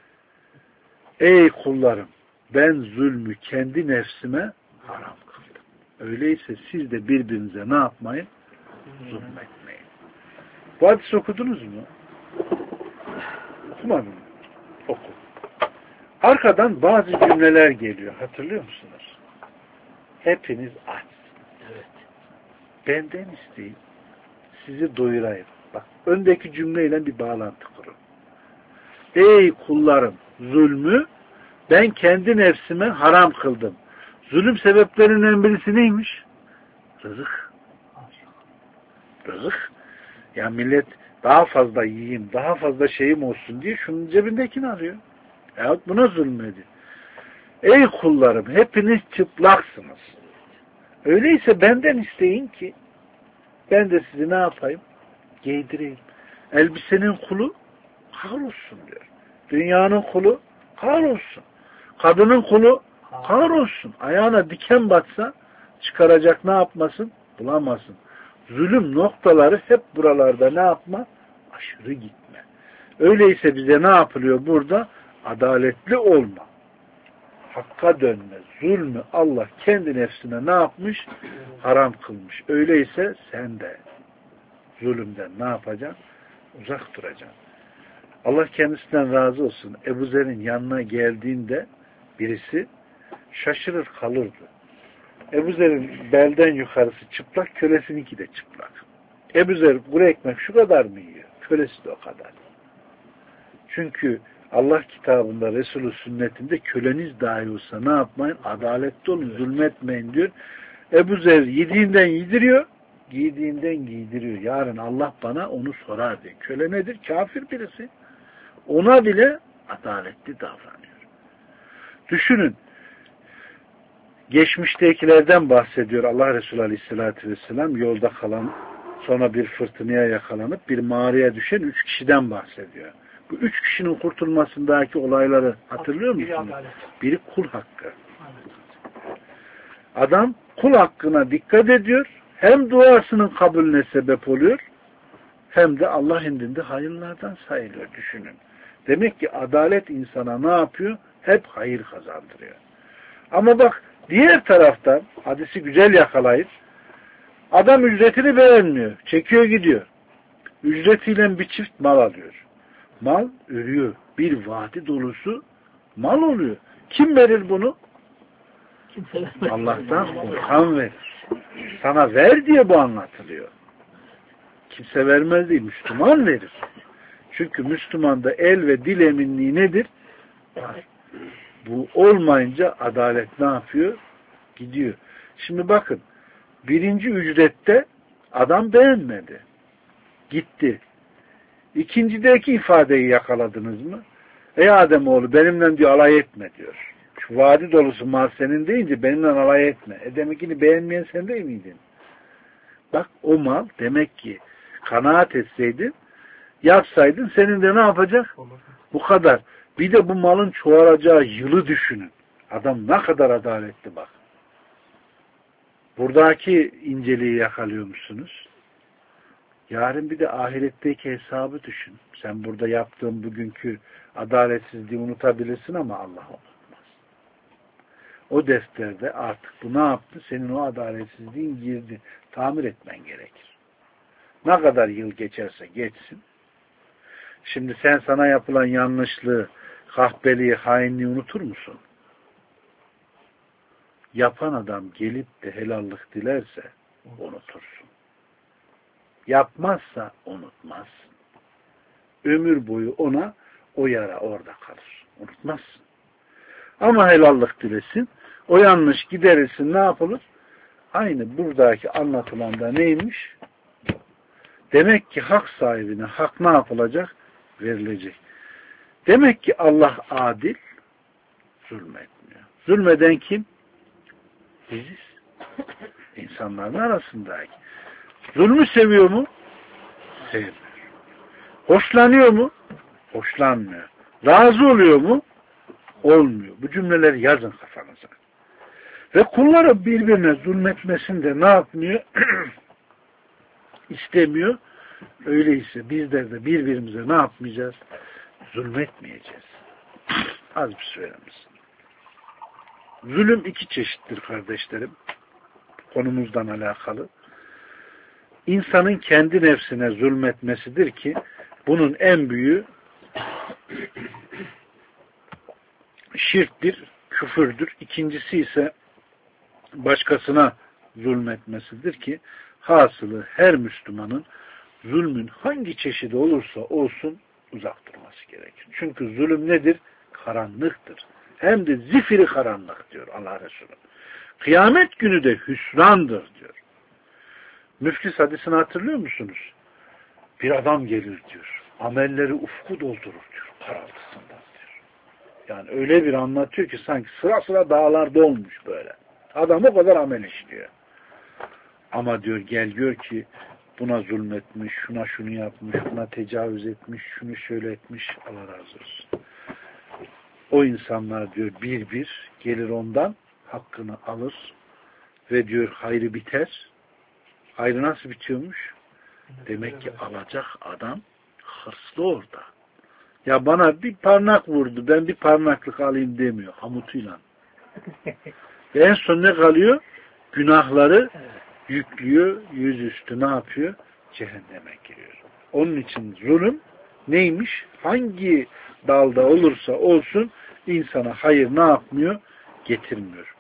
Ey kullarım, ben zulmü kendi nefsime haram kıldım. Öyleyse siz de birbirinize ne yapmayın? Zulmetmeyin. Bu hadis okudunuz mu? Okumadın mı? Oku. Arkadan bazı cümleler geliyor. Hatırlıyor musunuz? Hepiniz aç. Evet. Benden isteyin. Sizi doyurayım. Bak, öndeki cümleyle bir bağlantı kurun. Ey kullarım, zulmü ben kendi nefsime haram kıldım. Zulüm sebeplerinden birisi neymiş? Rızık. Rızık. Ya millet daha fazla yiyeyim, daha fazla şeyim olsun diye şunun cebindekini arıyor. Yahut buna zulmedi. Ey kullarım, hepiniz çıplaksınız. Öyleyse benden isteyin ki ben de sizi ne yapayım? Giydireyim. Elbisenin kulu kahrolsun diyor. Dünyanın kulu kahrolsun. Kadının kulu kahrolsun. Ayağına diken batsa çıkaracak ne yapmasın? Bulamasın. Zulüm noktaları hep buralarda ne yapma? Aşırı gitme. Öyleyse bize ne yapılıyor burada? Adaletli olma. Hakka dönme. Zulmü Allah kendi nefsine ne yapmış? Haram kılmış. Öyleyse sen de zulümden ne yapacaksın? Uzak duracaksın. Allah kendisinden razı olsun. Ebu Zer'in yanına geldiğinde birisi şaşırır kalırdı. Ebu Zer'in belden yukarısı çıplak, kölesininki de çıplak. Ebu Zer kuru ekmek şu kadar mı yiyor? Kölesi de o kadar. Çünkü Allah kitabında, Resulü sünnetinde köleniz dahi olsa ne yapmayın? Adaletli olun, zulmetmeyin diyor. Ebu Zer yediğinden yediriyor, giydiğinden giydiriyor. Yarın Allah bana onu sorar diye. Köle nedir? Kafir birisi. Ona bile adaletli davranıyor. Düşünün. Geçmiştekilerden bahsediyor Allah Resulü Aleyhisselatü Vesselam. Yolda kalan, sonra bir fırtınaya yakalanıp bir mağaraya düşen üç kişiden bahsediyor. Bu üç kişinin kurtulmasındaki olayları hatırlıyor musunuz? Biri kul hakkı. Adam kul hakkına dikkat ediyor. Hem duasının kabulüne sebep oluyor. Hem de Allah indinde hayırlardan sayılıyor. Düşünün. Demek ki adalet insana ne yapıyor? Hep hayır kazandırıyor. Ama bak diğer taraftan hadisi güzel yakalayıp adam ücretini beğenmiyor. Çekiyor gidiyor. Ücretiyle bir çift mal alıyor. Mal ürüyor. Bir vadi dolusu mal oluyor. Kim verir bunu? Allah'tan korkan verir. Sana ver diye bu anlatılıyor. Kimse vermez değil. Müslüman verir. Çünkü Müslümanda el ve dil eminliği nedir? Var. Bu olmayınca adalet ne yapıyor? Gidiyor. Şimdi bakın birinci ücrette Adam beğenmedi. Gitti. İkincideki ifadeyi yakaladınız mı? Ey Ademoğlu benimle diyor alay etme diyor. Şu vadi dolusu mal senin deyince benimle alay etme. E demekini beğenmeyen sen değil miydin? Bak o mal demek ki kanaat etseydin, yapsaydın senin de ne yapacak? Bu kadar. Bir de bu malın çoğalacağı yılı düşünün. Adam ne kadar adaletli bak. Buradaki inceliği yakalıyor musunuz? Yarın bir de ahiretteki hesabı düşün. Sen burada yaptığın bugünkü adaletsizliği unutabilirsin ama Allah unutmaz. O defterde artık bu ne yaptı? Senin o adaletsizliğin girdi. Tamir etmen gerekir. Ne kadar yıl geçerse geçsin. Şimdi sen sana yapılan yanlışlığı, kahpeliği, hainliği unutur musun? Yapan adam gelip de helallik dilerse unutursun. Yapmazsa unutmazsın. Ömür boyu ona o yara orada kalır. Unutmazsın. Ama helallik dilesin. O yanlış giderilsin ne yapılır? Aynı buradaki anlatılanda neymiş? Demek ki hak sahibine hak ne yapılacak? Verilecek. Demek ki Allah adil, zulmetmiyor. Zulmeden kim? Biziz. İnsanların arasındaki. Zulmü seviyor mu? Sevmiyor. Hoşlanıyor mu? Hoşlanmıyor. Razı oluyor mu? Olmuyor. Bu cümleleri yazın kafanıza. Ve kulları birbirine zulmetmesini de ne yapmıyor? İstemiyor. Öyleyse bizler de birbirimize ne yapmayacağız? Zulmetmeyeceğiz. Az bir söylememiz. Zulüm iki çeşittir kardeşlerim. Konumuzdan alakalı. İnsanın kendi nefsine zulmetmesidir ki bunun en büyüğü şirktir, küfürdür. İkincisi ise başkasına zulmetmesidir ki hasılı her Müslümanın zulmün hangi çeşidi olursa olsun uzak durması gerekir. Çünkü zulüm nedir? Karanlıktır. Hem de zifiri karanlık diyor Allah Resulü. Kıyamet günü de hüsrandır diyor. Müflis hadisini hatırlıyor musunuz? Bir adam gelir diyor. Amelleri ufku doldurur diyor. Karaltısından diyor. Yani öyle bir anlatıyor ki sanki sıra sıra dağlarda olmuş böyle. Adam o kadar amel işliyor. Ama diyor gel gör ki buna zulmetmiş, şuna şunu yapmış, buna tecavüz etmiş, şunu şöyle etmiş. Allah razı olsun. O insanlar diyor bir bir gelir ondan hakkını alır ve diyor hayrı biter. Hayrı nasıl bitiyormuş? Demek ki alacak adam hırslı orada. Ya bana bir parmak vurdu, ben bir parmaklık alayım demiyor. Hamutuyla. Ve en son ne kalıyor? Günahları yüklüyor, yüzüstü ne yapıyor? Cehenneme giriyor. Onun için zulüm neymiş? Hangi dalda olursa olsun insana hayır ne yapmıyor? Getirmiyor.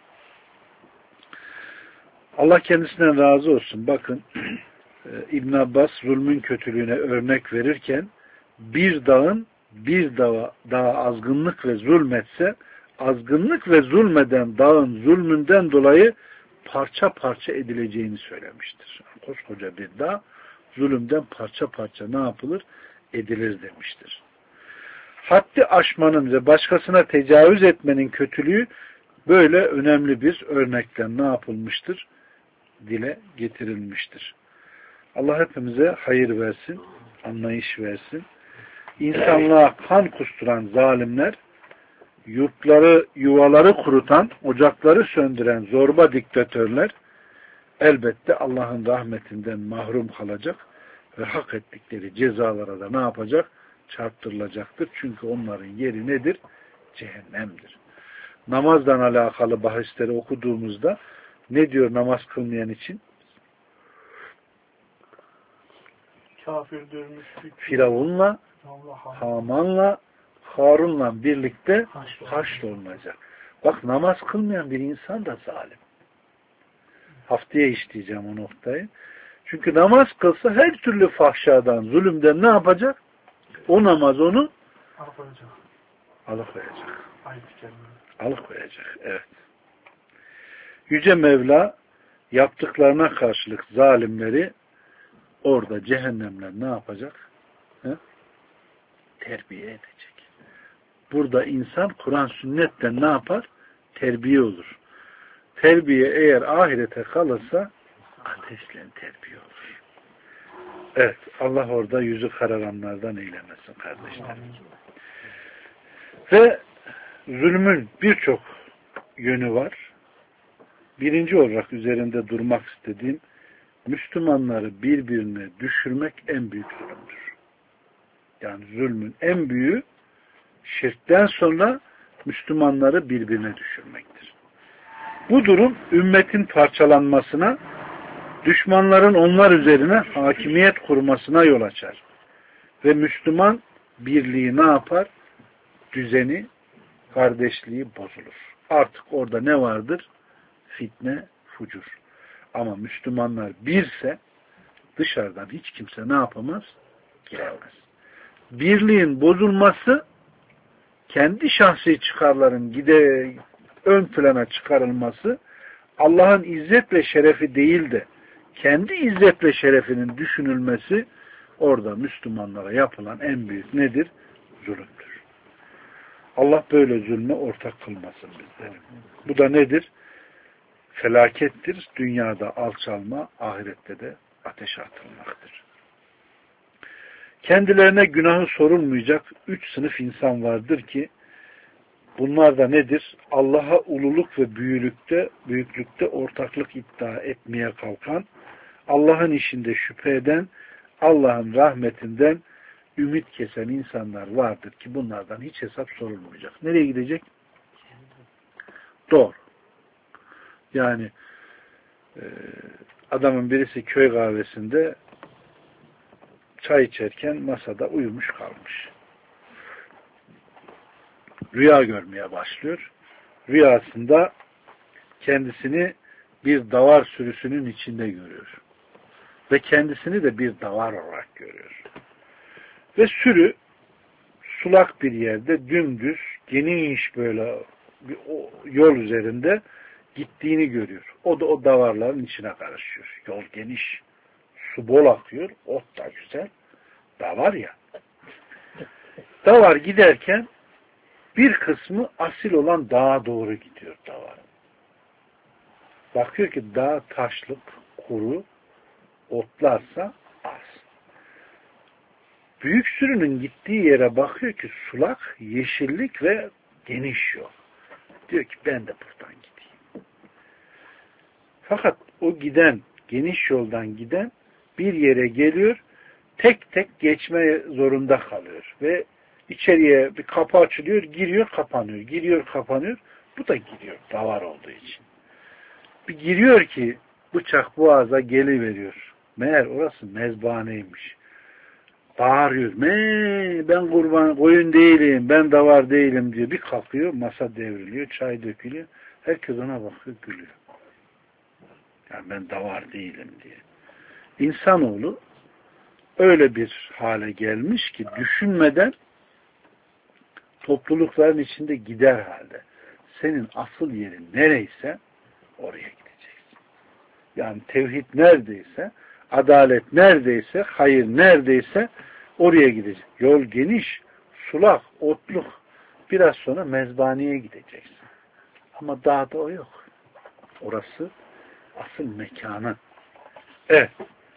Allah kendisinden razı olsun. Bakın İbn Abbas zulmün kötülüğüne örnek verirken bir dağın bir dağa, dağa azgınlık ve zulmetse azgınlık ve zulmeden dağın zulmünden dolayı parça parça edileceğini söylemiştir. Koskoca bir dağ zulümden parça parça ne yapılır? Edilir demiştir. Haddi aşmanın ve başkasına tecavüz etmenin kötülüğü böyle önemli bir örnekten ne yapılmıştır? Dile getirilmiştir. Allah hepimize hayır versin, anlayış versin. İnsanlığa kan kusturan zalimler, yurtları, yuvaları kurutan, ocakları söndüren zorba diktatörler elbette Allah'ın rahmetinden mahrum kalacak ve hak ettikleri cezalara da ne yapacak? Çarptırılacaktır. Çünkü onların yeri nedir? Cehennemdir. Namazdan alakalı bahisleri okuduğumuzda ne diyor namaz kılmayan için? Kafirdir, müşrik. Firavun'la, Haman'la, Harun'la birlikte haşrolunacak. Bak namaz kılmayan bir insan da zalim. Haftaya işleyeceğim o noktayı. Çünkü namaz kılsa her türlü fahşadan, zulümden ne yapacak? O namaz onu alıkoyacak. Alıkoyacak. Ayet kelime. Alıkoyacak. Evet. Yüce Mevla yaptıklarına karşılık zalimleri orada cehennemler ne yapacak? He? Terbiye edecek. Burada insan Kur'an sünnetten ne yapar? Terbiye olur. Terbiye eğer ahirete kalırsa ateşle terbiye olur. Evet. Allah orada yüzü kararanlardan eylemesin kardeşlerim. Ve zulmün birçok yönü var. Birinci olarak üzerinde durmak istediğim, Müslümanları birbirine düşürmek en büyük zulümdür. Yani zulmün en büyüğü şirkten sonra Müslümanları birbirine düşürmektir. Bu durum ümmetin parçalanmasına, düşmanların onlar üzerine hakimiyet kurmasına yol açar. Ve Müslüman birliği ne yapar? Düzeni, kardeşliği bozulur. Artık orada ne vardır? Fitne, fucur. Ama Müslümanlar birse dışarıdan hiç kimse ne yapamaz? Giremez. Birliğin bozulması, kendi şahsi çıkarların gide ön plana çıkarılması, Allah'ın izzet ve şerefi değil de kendi izzet ve şerefinin düşünülmesi, orada Müslümanlara yapılan en büyük nedir? Zulümdür. Allah böyle zulme ortak kılmasın bizleri. Bu da nedir? Felakettir. Dünyada alçalma, ahirette de ateşe atılmaktır. Kendilerine günahı sorulmayacak üç sınıf insan vardır ki, bunlar da nedir? Allah'a ululuk ve büyüklükte, büyüklükte ortaklık iddia etmeye kalkan, Allah'ın işinde şüphe eden, Allah'ın rahmetinden ümit kesen insanlar vardır ki bunlardan hiç hesap sorulmayacak. Nereye gidecek? Doğru. Yani e, adamın birisi köy kahvesinde çay içerken masada uyumuş kalmış. Rüya görmeye başlıyor. Rüyasında kendisini bir davar sürüsünün içinde görüyor. Ve kendisini de bir davar olarak görüyor. Ve sürü sulak bir yerde dümdüz, geniş böyle bir yol üzerinde gittiğini görüyor. O da o davarların içine karışıyor. Yol geniş. Su bol akıyor. Ot da güzel. Davar ya. Davar giderken bir kısmı asil olan dağa doğru gidiyor davar. Bakıyor ki dağ taşlık, kuru, otlarsa az. Büyük sürünün gittiği yere bakıyor ki sulak, yeşillik ve geniş yol. Diyor ki ben de buradan gideyim. Fakat o giden, geniş yoldan giden bir yere geliyor, tek tek geçme zorunda kalıyor. Ve içeriye bir kapı açılıyor, giriyor, kapanıyor. Giriyor, kapanıyor. Bu da giriyor, davar olduğu için. Bir giriyor ki bıçak boğaza geliveriyor. Meğer orası mezbaneymiş. Bağırıyor. Me, ben kurban, koyun değilim, ben davar değilim diyor. Bir kalkıyor, masa devriliyor, çay dökülüyor. Herkes ona bakıyor, gülüyor. Yani ben davar değilim diye. İnsanoğlu öyle bir hale gelmiş ki düşünmeden toplulukların içinde gider halde. Senin asıl yerin nereyse oraya gideceksin. Yani tevhid neredeyse, adalet neredeyse, hayır neredeyse oraya gideceksin. Yol geniş, sulak, otluk. Biraz sonra mezbaneye gideceksin. Ama dağda o yok. Orası asıl mekanı. Evet.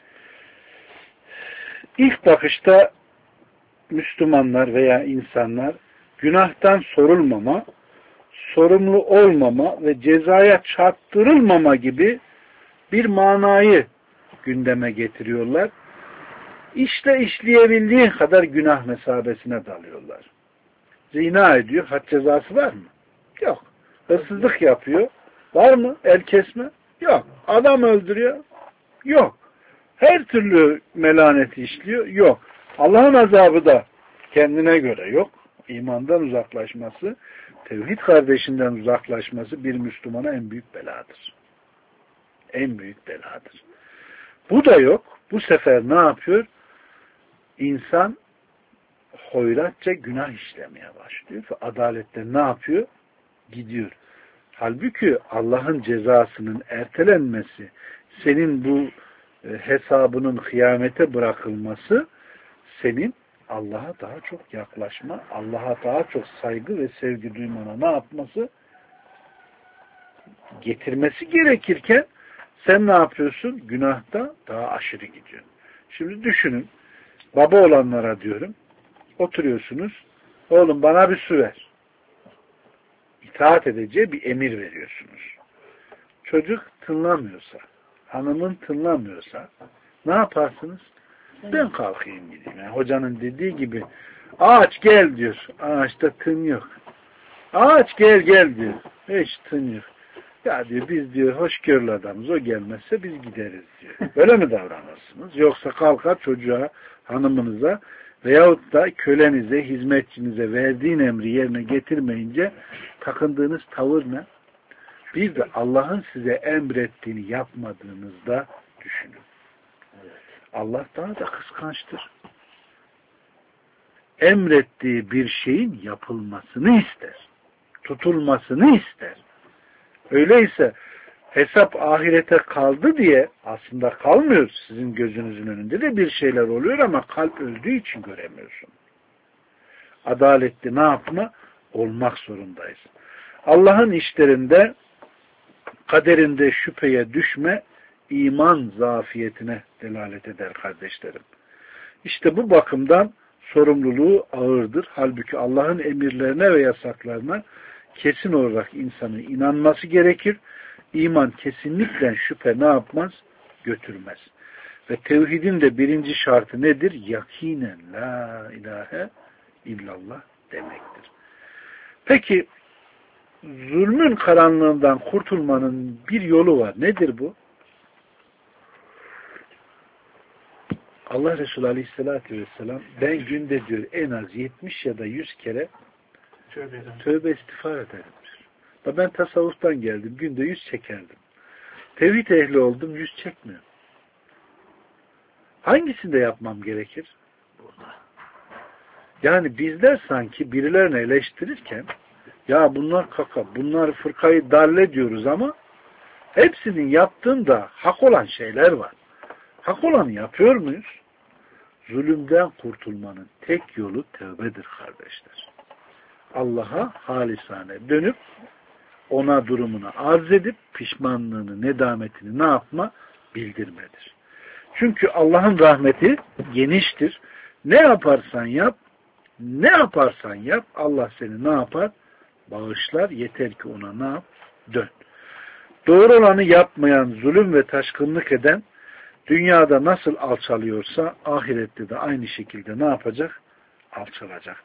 İlk bakışta Müslümanlar veya insanlar günahtan sorulmama, sorumlu olmama ve cezaya çarptırılmama gibi bir manayı gündeme getiriyorlar. İşle işleyebildiği kadar günah mesabesine dalıyorlar. Zina ediyor, had cezası var mı? Yok. Hırsızlık yapıyor. Var mı? El kesme? Yok. Adam öldürüyor? Yok. Her türlü melaneti işliyor? Yok. Allah'ın azabı da kendine göre yok. İmandan uzaklaşması, tevhid kardeşinden uzaklaşması bir Müslümana en büyük beladır. En büyük beladır. Bu da yok. Bu sefer ne yapıyor? İnsan hoyratça günah işlemeye başlıyor ve adalette ne yapıyor? Gidiyor. Halbuki Allah'ın cezasının ertelenmesi, senin bu e, hesabının kıyamete bırakılması senin Allah'a daha çok yaklaşma, Allah'a daha çok saygı ve sevgi duymana ne yapması? Getirmesi gerekirken sen ne yapıyorsun? Günahta daha aşırı gidiyorsun. Şimdi düşünün, baba olanlara diyorum, oturuyorsunuz, oğlum bana bir su ver. İtaat edeceği bir emir veriyorsunuz. Çocuk tınlamıyorsa, hanımın tınlamıyorsa ne yaparsınız? Ben kalkayım gideyim. Yani hocanın dediği gibi ağaç gel diyor. Ağaçta tın yok. Ağaç gel gel diyor. Hiç tın yok. Ya diyor biz diyor hoşgörülü adamız. O gelmezse biz gideriz diyor. Böyle mi davranırsınız? Yoksa kalkar çocuğa, hanımınıza veyahut da kölenize, hizmetçinize verdiğin emri yerine getirmeyince takındığınız tavır ne? Bir de Allah'ın size emrettiğini yapmadığınızda düşünün. Allah daha da kıskançtır. Emrettiği bir şeyin yapılmasını ister. Tutulmasını ister. Öyleyse hesap ahirete kaldı diye aslında kalmıyor, sizin gözünüzün önünde de bir şeyler oluyor ama kalp öldüğü için göremiyorsun. Adaletli ne yapma? Olmak zorundayız. Allah'ın işlerinde kaderinde şüpheye düşme iman zafiyetine delalet eder kardeşlerim. İşte bu bakımdan sorumluluğu ağırdır. Halbuki Allah'ın emirlerine ve yasaklarına kesin olarak insanın inanması gerekir. İman kesinlikle şüphe ne yapmaz? Götürmez. Ve tevhidin de birinci şartı nedir? Yakinen la ilahe illallah demektir. Peki zulmün karanlığından kurtulmanın bir yolu var. Nedir bu? Allah Resulü Aleyhisselatü Vesselam ben günde diyor en az yetmiş ya da yüz kere tövbe, tövbe istiğfar ederim diyor. Ben tasavvuftan geldim. Günde yüz çekerdim. Tevhid ehli oldum. Yüz çekmiyorum. Hangisini de yapmam gerekir? Burada. Yani bizler sanki birilerini eleştirirken ya bunlar kaka, bunlar fırkayı dalle diyoruz ama hepsinin yaptığında hak olan şeyler var. Hak olanı yapıyor muyuz? Zulümden kurtulmanın tek yolu tövbedir kardeşler. Allah'a halisane dönüp ona durumunu arz edip pişmanlığını, nedametini ne yapma? Bildirmedir. Çünkü Allah'ın rahmeti geniştir. Ne yaparsan yap, ne yaparsan yap Allah seni ne yapar? Bağışlar. Yeter ki ona ne yap? Dön. Doğru olanı yapmayan, zulüm ve taşkınlık eden dünyada nasıl alçalıyorsa ahirette de aynı şekilde ne yapacak? Alçalacak.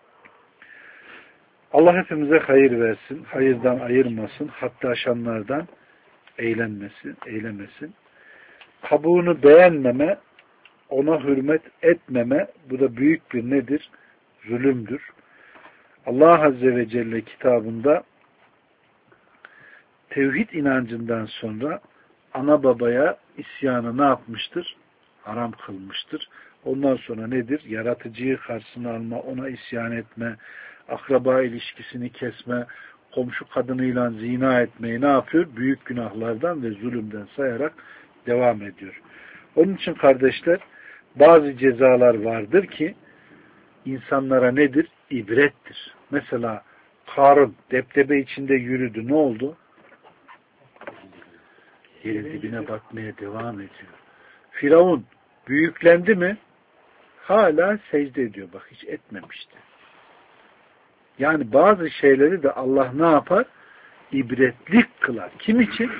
Allah hepimize hayır versin, hayırdan ayırmasın, hatta aşanlardan eğlenmesin, eylemesin. Kabuğunu beğenmeme, ona hürmet etmeme, bu da büyük bir nedir? Zulümdür. Allah Azze ve Celle kitabında tevhid inancından sonra ana babaya isyanı ne yapmıştır? Haram kılmıştır. Ondan sonra nedir? Yaratıcıyı karşısına alma, ona isyan etme, akraba ilişkisini kesme, komşu kadınıyla zina etmeyi ne yapıyor? Büyük günahlardan ve zulümden sayarak devam ediyor. Onun için kardeşler bazı cezalar vardır ki insanlara nedir? İbrettir. Mesela Karun depdebe içinde yürüdü. Ne oldu? Yerin dibine bakmaya devam ediyor. Firavun büyüklendi mi? Hala secde ediyor. Bak hiç etmemişti. Yani bazı şeyleri de Allah ne yapar? İbretlik kılar. Kim için?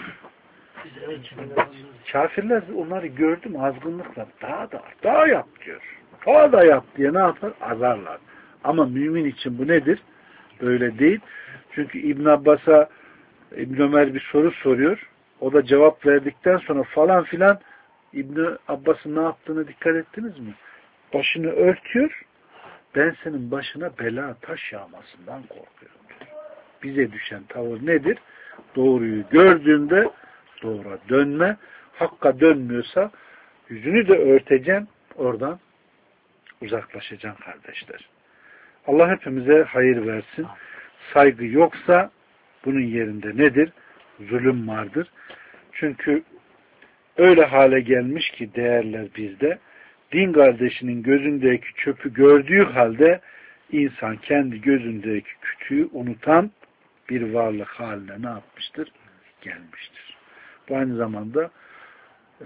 Kafirler onları gördüm azgınlıkla. Daha da daha yap diyor. Daha da yap diye ne yapar? Azarlar. Ama mümin için bu nedir? Böyle değil. Çünkü İbn Abbas'a İbn Ömer bir soru soruyor. O da cevap verdikten sonra falan filan İbn Abbas'ın ne yaptığını dikkat ettiniz mi? Başını örtüyor. Ben senin başına bela taş yağmasından korkuyorum diyor. Bize düşen tavır nedir? Doğruyu gördüğünde doğru dönme. Hakka dönmüyorsa yüzünü de örteceksin. Oradan uzaklaşacaksın kardeşler. Allah hepimize hayır versin. Saygı yoksa bunun yerinde nedir? Zulüm vardır. Çünkü öyle hale gelmiş ki değerler bizde, din kardeşinin gözündeki çöpü gördüğü halde insan kendi gözündeki kütüğü unutan bir varlık haline ne yapmıştır? Gelmiştir. Bu aynı zamanda e,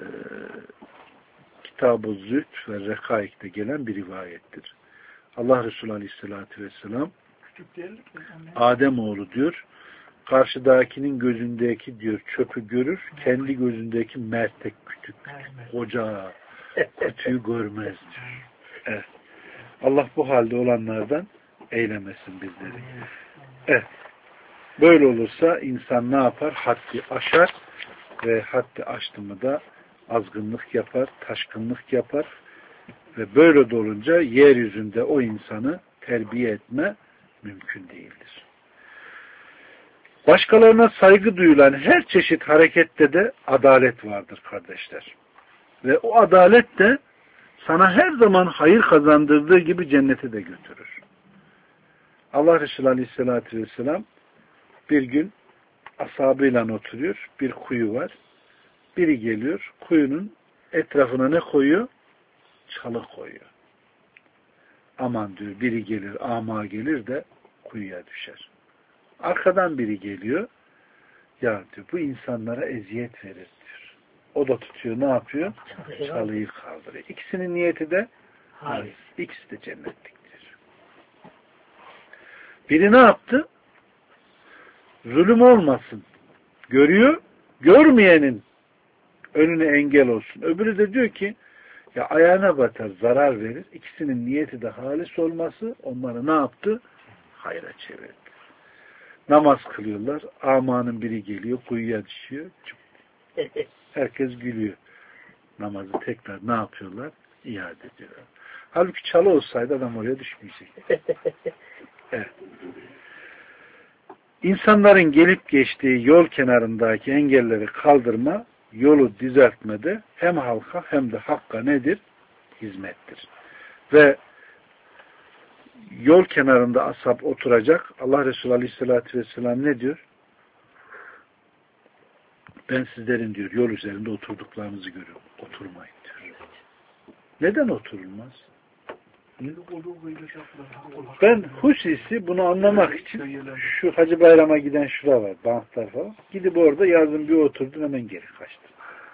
Kitab-ı Zühd ve Rekaik'te gelen bir rivayettir. Allah Resulü Aleyhisselatü Vesselam Ademoğlu diyor, karşıdakinin gözündeki diyor çöpü görür, kendi gözündeki mertek kütük, koca kütüğü görmez diyor. Evet. Allah bu halde olanlardan eylemesin bizleri. Evet. Böyle olursa insan ne yapar? Haddi aşar ve haddi aştı mı da azgınlık yapar, taşkınlık yapar ve böyle de olunca yeryüzünde o insanı terbiye etme mümkün değildir. Başkalarına saygı duyulan her çeşit harekette de adalet vardır kardeşler. Ve o adalet de sana her zaman hayır kazandırdığı gibi cennete de götürür. Allah Resulü Aleyhisselatü Vesselam bir gün ashabıyla oturuyor. Bir kuyu var. Biri geliyor. Kuyunun etrafına ne koyuyor? Çalı koyuyor. Aman diyor, biri gelir, ama gelir de kuyuya düşer. Arkadan biri geliyor. Ya diyor, bu insanlara eziyet verir diyor. O da tutuyor, ne yapıyor? Çalıyı kaldırıyor. İkisinin niyeti de hayır. İkisi de cennetliktir. Biri ne yaptı? Zulüm olmasın. Görüyor, görmeyenin önüne engel olsun. Öbürü de diyor ki, ya ayağına batar, zarar verir. İkisinin niyeti de halis olması, onları ne yaptı? Hayra çevirdi. Namaz kılıyorlar. Amanın biri geliyor, kuyuya düşüyor. Herkes gülüyor. Namazı tekrar ne yapıyorlar? İade ediyorlar. Halbuki çalı olsaydı adam oraya düşmeyecek. Evet. İnsanların gelip geçtiği yol kenarındaki engelleri kaldırma, yolu düzeltmede hem halka hem de hakka nedir? Hizmettir. Ve yol kenarında ashab oturacak. Allah Resulü Aleyhisselatü Vesselam ne diyor? Ben sizlerin diyor yol üzerinde oturduklarınızı görüyorum. Oturmayın diyor. Neden oturulmaz? Ben husisi bunu anlamak için şu Hacı Bayram'a giden şura var. Banklar falan. Gidip orada yazın bir oturdum, hemen geri kaçtım.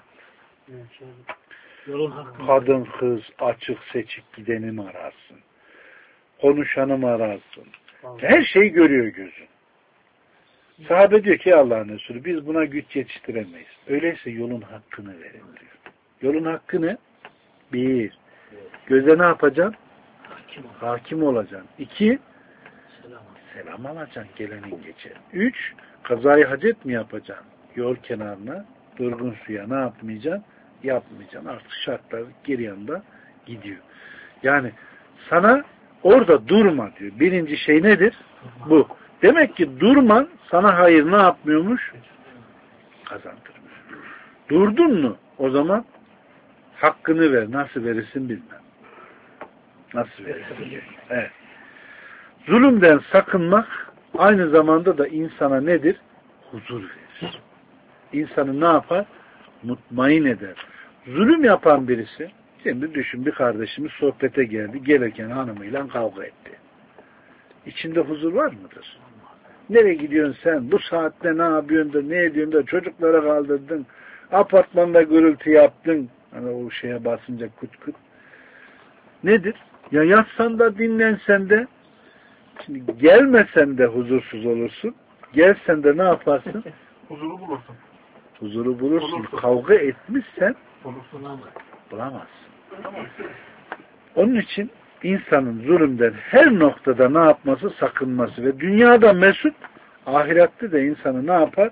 Kadın kız açık seçik gideni mi ararsın? Konuşanı mı ararsın? Her şeyi görüyor gözün. Sahabe diyor ki Allah'ın Resulü, biz buna güç yetiştiremeyiz. Öyleyse yolun hakkını verin diyor. Yolun hakkını bir, göze ne yapacaksın? Hakim, Hakim olacaksın. İki, selam, selam alacaksın gelenin geçen. Üç, kazayı hacet mi yapacaksın? Yol kenarına, durgun suya ne yapmayacaksın? Yapmayacaksın. Artık şartlar geri yanında gidiyor. Yani sana orada durma diyor. Birinci şey nedir? Bu. Demek ki durman sana hayır ne yapmıyormuş? Kazandırmıyor. Durdun mu? O zaman hakkını ver. Nasıl verirsin bilmem. Nasıl verirsin? Evet. Zulümden sakınmak aynı zamanda da insana nedir? Huzur verir. İnsanı ne yapar? Mutmain eder. Zulüm yapan birisi, şimdi düşün, bir kardeşimiz sohbete geldi. Gelirken hanımıyla kavga etti. İçinde huzur var mıdır? Nereye gidiyorsun sen? Bu saatte ne yapıyorsun da, ne ediyorsun da, çocuklara kaldırdın, apartmanda gürültü yaptın. Hani o şeye basınca kut kut. Nedir? Ya yatsan da dinlensen de, şimdi gelmesen de huzursuz olursun. Gelsen de ne yaparsın? Huzuru bulursun. Huzuru bulursun. Bulursun. Kavga etmişsen Bulursun. bulamazsın. Onun için insanın zulümden her noktada ne yapması? Sakınması ve dünyada mesut, ahirette de insanı ne yapar?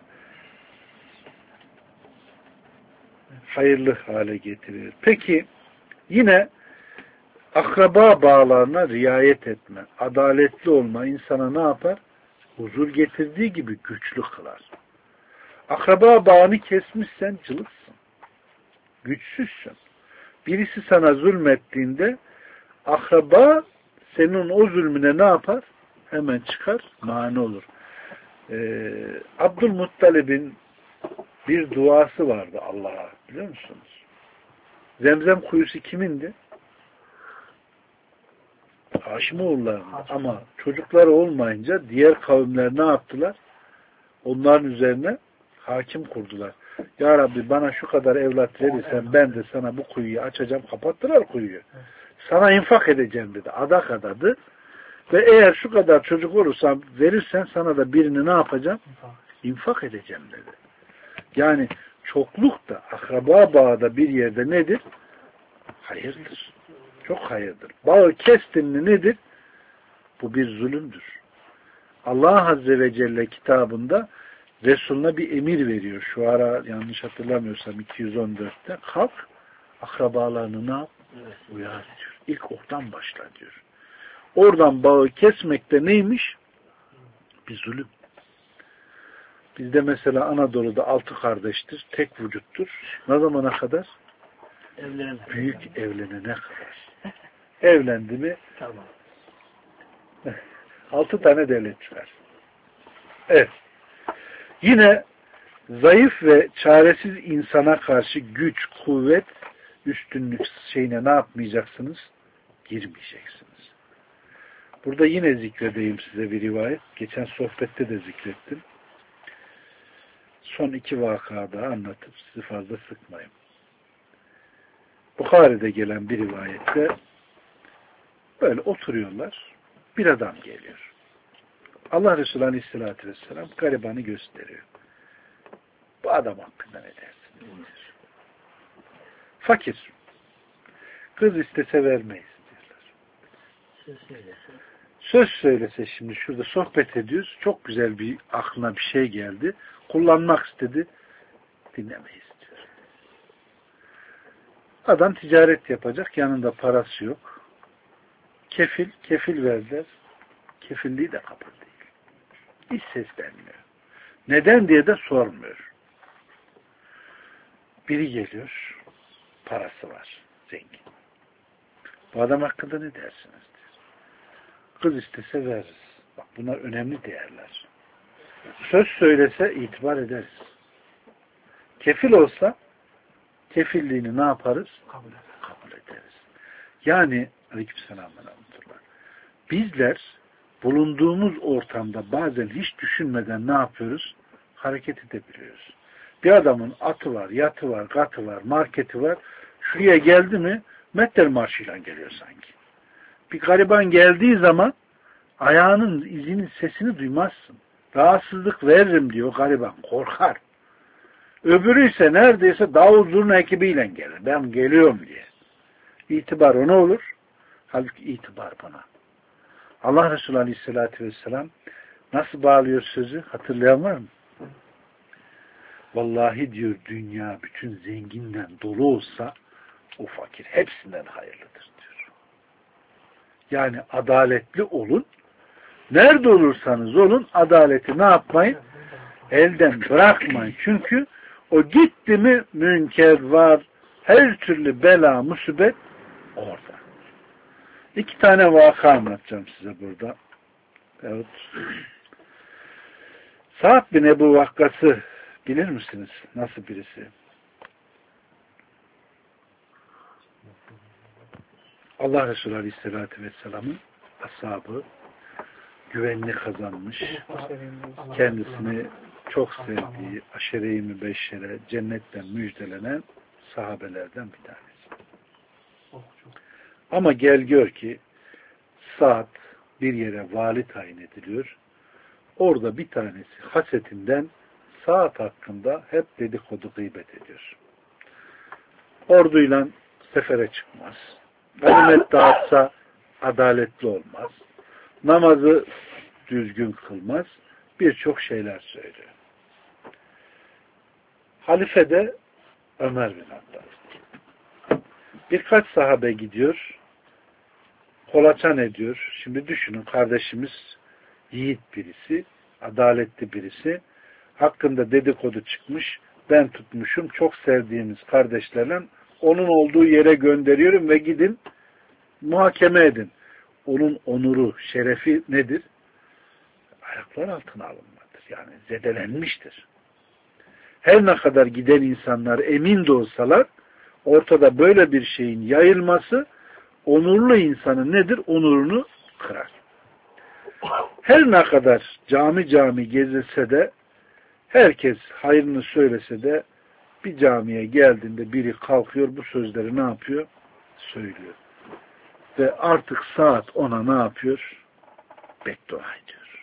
Hayırlı hale getirir. Peki yine akraba bağlarına riayet etme, adaletli olma insana ne yapar? Huzur getirdiği gibi güçlü kılar. Akraba bağını kesmişsen cılıksın. Güçsüzsün. Birisi sana zulmettiğinde akraba senin o zulmüne ne yapar? Hemen çıkar, mani olur. Ee, Abdülmuttalib'in bir duası vardı Allah'a. Biliyor musunuz? Zemzem kuyusu kimindi? Haşimoğulları'nın. Ama çocukları olmayınca diğer kavimler ne yaptılar? Onların üzerine hakim kurdular. Ya Rabbi bana şu kadar evlat verirsen ben de sana bu kuyuyu açacağım. Kapattılar kuyuyu. Sana infak edeceğim dedi. Adak adadı. Ve eğer şu kadar çocuk olursam verirsen sana da birini ne yapacağım? İnfak edeceğim dedi. Yani çokluk da akraba bağı da bir yerde nedir? Hayırdır. Çok hayırdır. Bağı kestin mi nedir? Bu bir zulümdür. Allah Azze ve Celle kitabında Resulüne bir emir veriyor. Şu ara yanlış hatırlamıyorsam iki yüz on dörtte kalk akrabalarını ne yap? Uyar diyor. İlk oradan başla diyor. Oradan bağı kesmekte neymiş? Bir zulüm. Bizde mesela Anadolu'da altı kardeştir. Tek vücuttur. Ne zamana kadar? Evlenene. Büyük evlenene kadar. Evlendi mi? Tamam. Altı tane devlet çıkar. Evet. Yine zayıf ve çaresiz insana karşı güç, kuvvet, üstünlük şeyine ne yapmayacaksınız? Girmeyeceksiniz. Burada yine zikredeyim size bir rivayet. Geçen sohbette de zikrettim. Son iki vakada anlatıp sizi fazla sıkmayayım. Bukhari'de gelen bir rivayette böyle oturuyorlar. Bir adam geliyor. Allah Resulü Aleyhisselatü Vesselam garibanı gösteriyor. Bu adam hakkında ne dersin? Diyor. Fakir. Kız istese vermeyiz diyorlar. Söz söylese. Söz söylese şimdi şurada sohbet ediyoruz. Çok güzel bir aklına bir şey geldi. Kullanmak istedi. Dinlemeyiz diyor. Adam ticaret yapacak. Yanında parası yok. Kefil, kefil verdiler. Kefilliği de kabul değil. Hiç seslenmiyor. Neden diye de sormuyor. Biri geliyor. Parası var. Zengin. Bu adam hakkında ne dersiniz? Diyor. Kız istese veririz. Bak bunlar önemli değerler. Söz söylese itibar ederiz. Kefil olsa kefilliğini ne yaparız? Kabul ederiz. Kabul ederiz. Yani aleykümselam ve rahmetullah. Bizler bulunduğumuz ortamda bazen hiç düşünmeden ne yapıyoruz? Hareket edebiliyoruz. Bir adamın atı var, yatı var, katı var, marketi var. Şuraya geldi mi metter marşıyla geliyor sanki. Bir gariban geldiği zaman ayağının izinin sesini duymazsın. Rahatsızlık veririm diyor gariban. Korkar. Öbürü ise neredeyse davul zurna ekibiyle gelir. Ben geliyorum diye. İtibar ona olur. Halbuki itibar bana. Allah Resulü Aleyhisselatü Vesselam nasıl bağlıyor sözü? Hatırlayan var mı? Vallahi diyor dünya bütün zenginden dolu olsa o fakir hepsinden hayırlıdır diyor. Yani adaletli olun. Nerede olursanız olun adaleti ne yapmayın? Elden bırakmayın. Çünkü o gitti mi münker var. Her türlü bela, musibet orada. İki tane vaka anlatacağım size burada. Evet. Sa'd bin Ebu Vakkas'ı bilir misiniz? Nasıl birisi? Allah Resulü Aleyhisselatü Vesselam'ın ashabı güvenini kazanmış. Kendisini çok sevdiği aşere-i mübeşşere cennetten müjdelenen sahabelerden bir tanesi. Ama gel gör ki Sa'd bir yere vali tayin ediliyor. Orada bir tanesi hasetinden Sa'd hakkında hep dedikodu gıybet ediyor. Orduyla sefere çıkmaz. Ganimet dağıtsa adaletli olmaz. Namazı düzgün kılmaz. Birçok şeyler söylüyor. Halife de Ömer bin Hattab. Birkaç sahabe gidiyor. Kolaçan ediyor. Şimdi düşünün kardeşimiz yiğit birisi, adaletli birisi. Hakkında dedikodu çıkmış. Ben tutmuşum. Çok sevdiğimiz kardeşlerle onun olduğu yere gönderiyorum ve gidin muhakeme edin. Onun onuru, şerefi nedir? Ayaklar altına alınmadır. Yani zedelenmiştir. Her ne kadar giden insanlar emin de olsalar, ortada böyle bir şeyin yayılması onurlu insanın nedir? Onurunu kırar. Her ne kadar cami cami gezilse de, herkes hayrını söylese de, bir camiye geldiğinde biri kalkıyor, bu sözleri ne yapıyor? Söylüyor. Ve artık saat ona ne yapıyor? Beddua ediyor.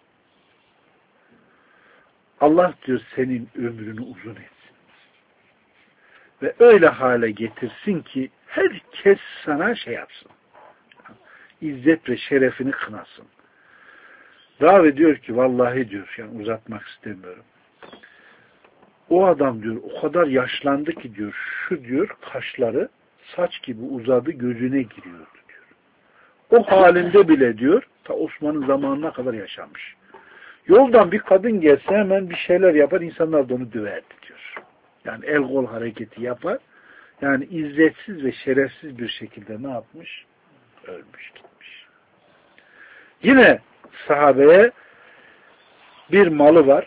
Allah diyor senin ömrünü uzun etsin. Ve öyle hale getirsin ki herkes sana şey yapsın. İzzet ve şerefini kınasın. Ravi diyor ki vallahi diyor, yani uzatmak istemiyorum. O adam diyor o kadar yaşlandı ki diyor, şu diyor kaşları saç gibi uzadı, gözüne giriyordu diyor. O halinde bile diyor ta Osman'ın zamanına kadar yaşamış. Yoldan bir kadın gelse hemen bir şeyler yapar, insanlar da onu döverdi diyor. Yani el kol hareketi yapar. Yani izzetsiz ve şerefsiz bir şekilde ne yapmış? Ölmüş gitmiş. Yine sahabeye bir malı var.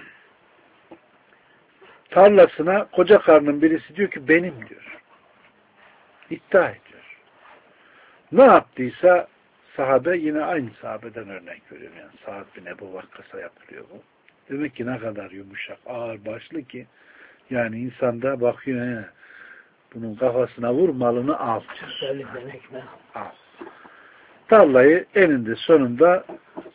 Tarlasına koca karının birisi diyor ki benim diyor. İddia ediyor. Ne yaptıysa sahabe, yine aynı sahabeden örnek veriyorum. Yani Sa'd bin Ebu Vakkas'a yapılıyor bu. Demek ki ne kadar yumuşak, ağır başlı ki yani insanda bakıyor, he, bunun kafasına vur, malını al diyor. Al. Tarlayı eninde sonunda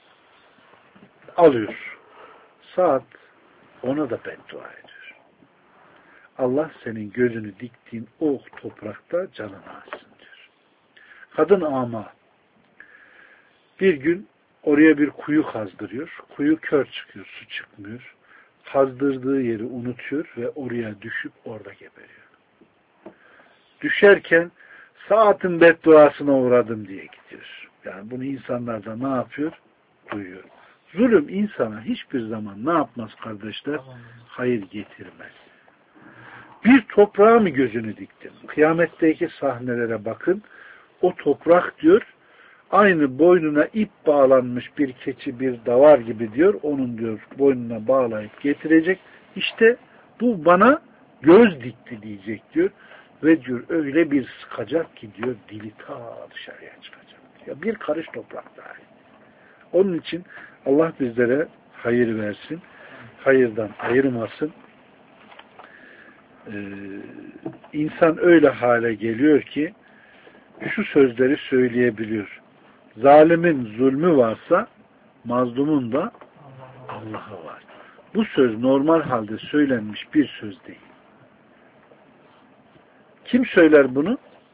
alıyor. Sa'd ona da beddua ediyor. Allah senin gözünü diktiğin o toprakta canını alsın diyor. Kadın ama bir gün oraya bir kuyu kazdırıyor. Kuyu kör çıkıyor, su çıkmıyor. Kazdırdığı yeri unutuyor ve oraya düşüp orada geberiyor. Düşerken Sa'd'ın bedduasına uğradım diye gidiyor. Yani bunu insanlar da ne yapıyor? Duyuyor. Zulüm insana hiçbir zaman ne yapmaz kardeşler? Hayır getirmez. Bir toprağa mı gözünü diktin? Kıyametteki sahnelere bakın. O toprak diyor, aynı boynuna ip bağlanmış bir keçi, bir davar gibi diyor. Onun diyor boynuna bağlayıp getirecek. İşte bu bana göz dikti diyecek diyor. Ve diyor öyle bir sıkacak ki diyor dili ta dışarıya çıkacak. Ya bir karış toprak dahi. Onun için Allah bizlere hayır versin. Hayırdan ayırmasın. Ee, insan öyle hale geliyor ki şu sözleri söyleyebiliyor. Zalimin zulmü varsa mazlumun da Allah'ı var. Bu söz normal halde söylenmiş bir söz değil. Kim söyler bunu?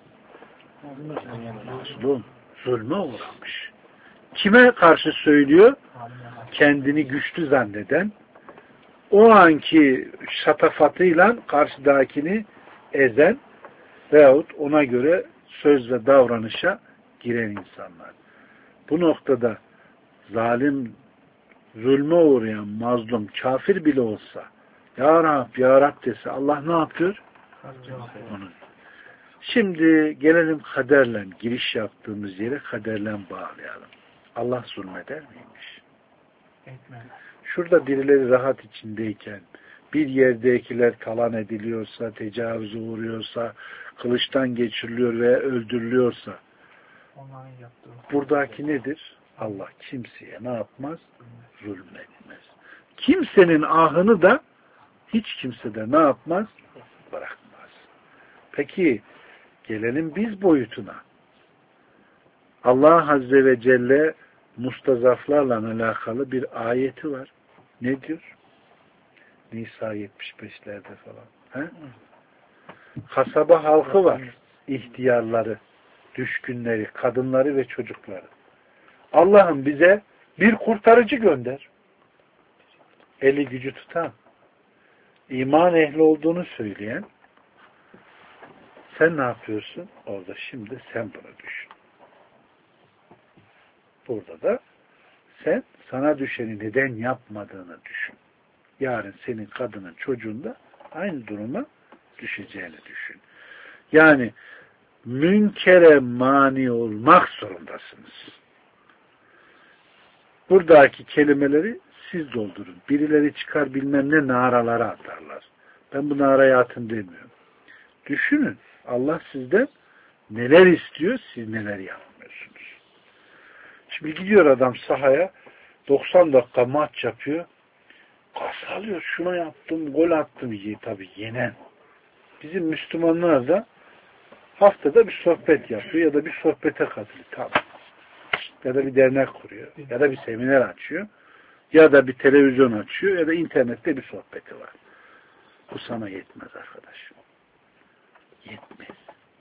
Mazlum. Zulme uğramış. Kime karşı söylüyor? Kendini güçlü zanneden, o anki şatafatıyla karşıdakini ezen veyahut ona göre söz ve davranışa giren insanlar. Bu noktada zalim, zulme uğrayan, mazlum, kafir bile olsa Ya Rab, Ya Rab dese Allah ne yapıyor? Onu. Şimdi gelelim kaderle, giriş yaptığımız yere kaderle bağlayalım. Allah zulmeder miymiş? Etmez. Şurada birileri rahat içindeyken, bir yerdekiler talan ediliyorsa, tecavüze uğruyorsa, kılıçtan geçiriliyor veya öldürülüyorsa, Onların yaptığı. buradaki nedir? Allah kimseye ne yapmaz? Zulmetmez. Kimsenin ahını da hiç kimse de ne yapmaz? Bırakmaz. Peki gelelim biz boyutuna. Allah Azze ve Celle mustazaflarla alakalı bir ayeti var. Ne diyor? Nisa yetmiş beşlerde falan. He? Kasaba halkı var. İhtiyarları, düşkünleri, kadınları ve çocukları. Allah'ım bize bir kurtarıcı gönder. Eli gücü tutan, iman ehli olduğunu söyleyen, sen ne yapıyorsun? Orada şimdi sen bunu düşün. Burada da sen sana düşeni neden yapmadığını düşün. Yarın senin kadının, çocuğun da aynı duruma düşeceğini düşün. Yani münkere mani olmak zorundasınız. Buradaki kelimeleri siz doldurun. Birileri çıkar bilmem ne naralara atarlar. Ben bu naraya atın demiyorum. Düşünün. Allah sizden neler istiyor, siz neler yapmıyorsunuz. Şimdi gidiyor adam sahaya, doksan dakika maç yapıyor. Kas alıyor, şunu yaptım, gol attım. Tabii yenen. Bizim Müslümanlar da haftada bir sohbet yapıyor ya da bir sohbete katılıyor. Tamam. Ya da bir dernek kuruyor. Ya da bir seminer açıyor. Ya da bir televizyon açıyor. Ya da internette bir sohbeti var. Bu sana yetmez arkadaş. Yetmez.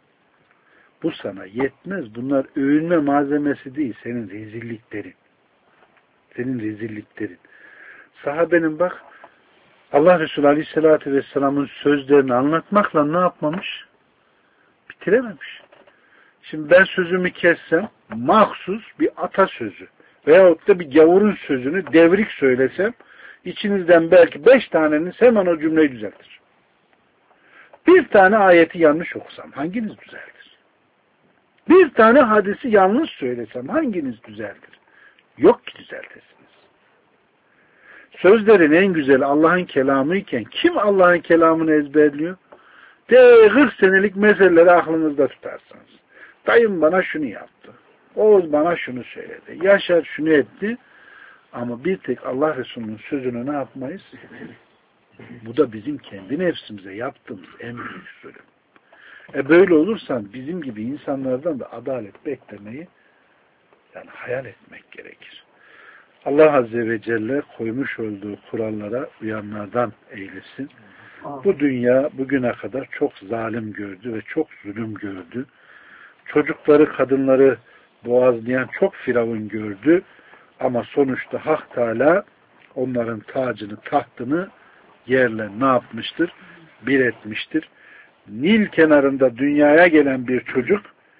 Bu sana yetmez. Bunlar övünme malzemesi değil. Senin rezilliklerin. Senin rezilliklerin. Sahabenin bak Allah Resulü Aleyhisselatü Vesselam'ın sözlerini anlatmakla ne yapmamış? Bitirememiş. Şimdi ben sözümü kessem mahsus bir atasözü veyahut da bir gavurun sözünü devrik söylesem içinizden belki beş taneniz hemen o cümleyi düzeltir. Bir tane ayeti yanlış okusam hanginiz düzeltir? Bir tane hadisi yanlış söylesem hanginiz düzeltir? Yok ki düzeltesiniz. Sözlerin en güzeli Allah'ın kelamı iken kim Allah'ın kelamını ezberliyor? De kırk senelik meseleleri aklınızda tutarsınız. Dayım bana şunu yaptı. Oğuz bana şunu söyledi. Yaşar şunu etti. Ama bir tek Allah Resulü'nün sözünü ne yapmayız? Bu da bizim kendi nefsimize yaptığımız en büyük zulüm. E böyle olursan bizim gibi insanlardan da adalet beklemeyi yani hayal etmek gerekir. Allah Azze ve Celle koymuş olduğu kurallara uyanlardan eylesin. Bu dünya bugüne kadar çok zalim gördü ve çok zulüm gördü. Çocukları, kadınları boğazlayan çok firavun gördü. Ama sonuçta Hak Teala onların tacını, tahtını yerle ne yapmıştır? Bir etmiştir. Nil kenarında dünyaya gelen bir çocuk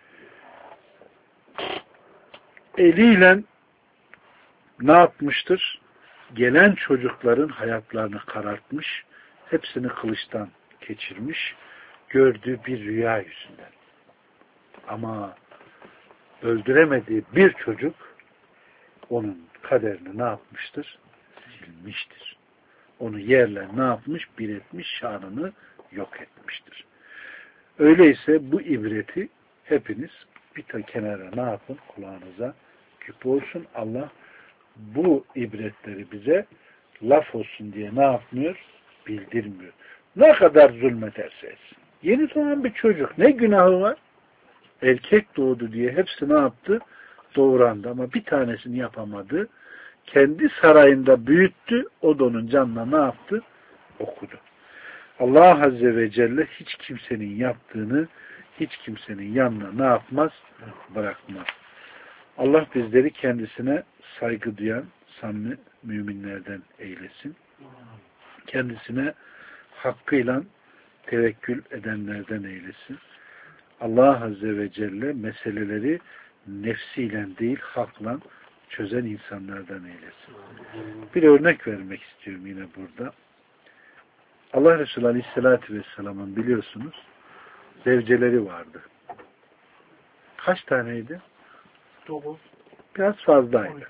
eliyle ne yapmıştır? Gelen çocukların hayatlarını karartmış, hepsini kılıçtan geçirmiş, gördüğü bir rüya yüzünden. Ama öldüremediği bir çocuk onun kaderini ne yapmıştır? Silmiştir. Onu yerle ne yapmış? Bir etmiş, şanını yok etmiştir. Öyleyse bu ibreti hepiniz bir ta kenara ne yapın? Kulağınıza küp olsun. Allah bu ibretleri bize laf olsun diye ne yapmıyor? Bildirmiyor. Ne kadar zulmederse etsin. Yeni doğan bir çocuk ne günahı var? Erkek doğdu diye hepsi ne yaptı? Doğurandı ama bir tanesini yapamadı. Kendi sarayında büyüttü. O da onun canına ne yaptı? Okudu. Allah Azze ve Celle hiç kimsenin yaptığını hiç kimsenin yanına ne yapmaz? Bırakmaz. Allah bizleri kendisine saygı duyan samimi müminlerden eylesin. Kendisine hakkıyla tevekkül edenlerden eylesin. Allah Azze ve Celle meseleleri nefsiyle değil hakla çözen insanlardan eylesin. Bir örnek vermek istiyorum yine burada. Allah Resulü Aleyhisselatü Vesselam'ın biliyorsunuz zevceleri vardı. Kaç taneydi? Dokuz. Biraz fazlaydı.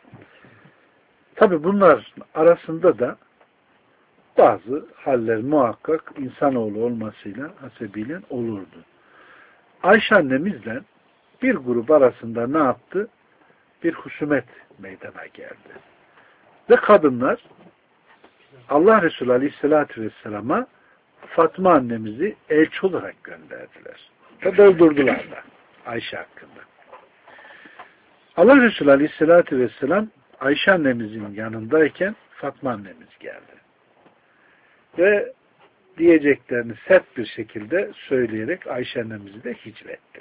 Tabi bunlar arasında da bazı haller muhakkak insanoğlu olmasıyla hasebiyle olurdu. Ayşe annemizle bir grup arasında ne yaptı? Bir husumet meydana geldi. Ve kadınlar Allah Resulü Aleyhisselatü Vesselam'a Fatma annemizi elçi olarak gönderdiler. Ve doldurdular da Ayşe hakkında. Allah Resulü Aleyhisselatü Vesselam Ayşe annemizin yanındayken Fatma annemiz geldi. Ve diyeceklerini sert bir şekilde söyleyerek Ayşe annemizi de hicvetti.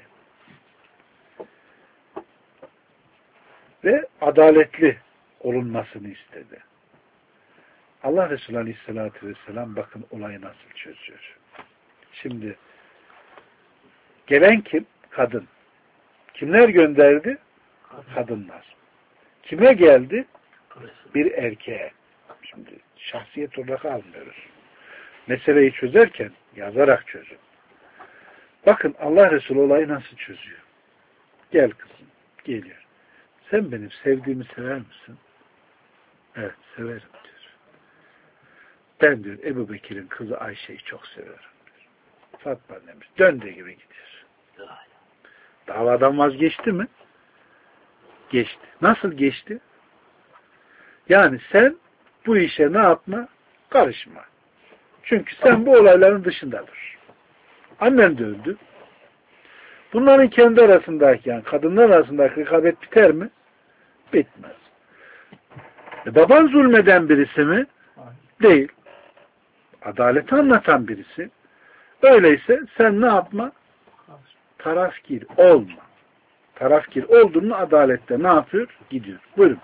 Ve adaletli olunmasını istedi. Allah Resulü Aleyhisselatü Vesselam bakın olayı nasıl çözüyor. Şimdi gelen kim? Kadın. Kimler gönderdi? Kadınlar. Kime geldi? Bir erkeğe. Şimdi şahsiyet olarak almıyoruz. Meseleyi çözerken yazarak çözün. Bakın Allah Resulü olayı nasıl çözüyor. Gel kızım. Geliyor. Sen benim sevdiğimi sever misin? Evet, severim diyor. Ben diyor Ebu Bekir'in kızı Ayşe'yi çok severim diyor. Fatma annemiz döndüğü gibi gidiyor. Davadan vazgeçti mi? Geçti. Nasıl geçti? Yani sen bu işe ne yapma? Karışma. Çünkü sen bu olayların dışında dur. Annen de öldü. Bunların kendi arasındaki, yani kadınlar arasındaki rekabet biter mi? Bitmez. E baban zulmeden birisi mi? Değil. Adaleti anlatan birisi. Öyleyse sen ne yapma? Tarafgir olma. Tarafgir olduğunu adalette ne yapıyor? Gidiyor. Buyurun.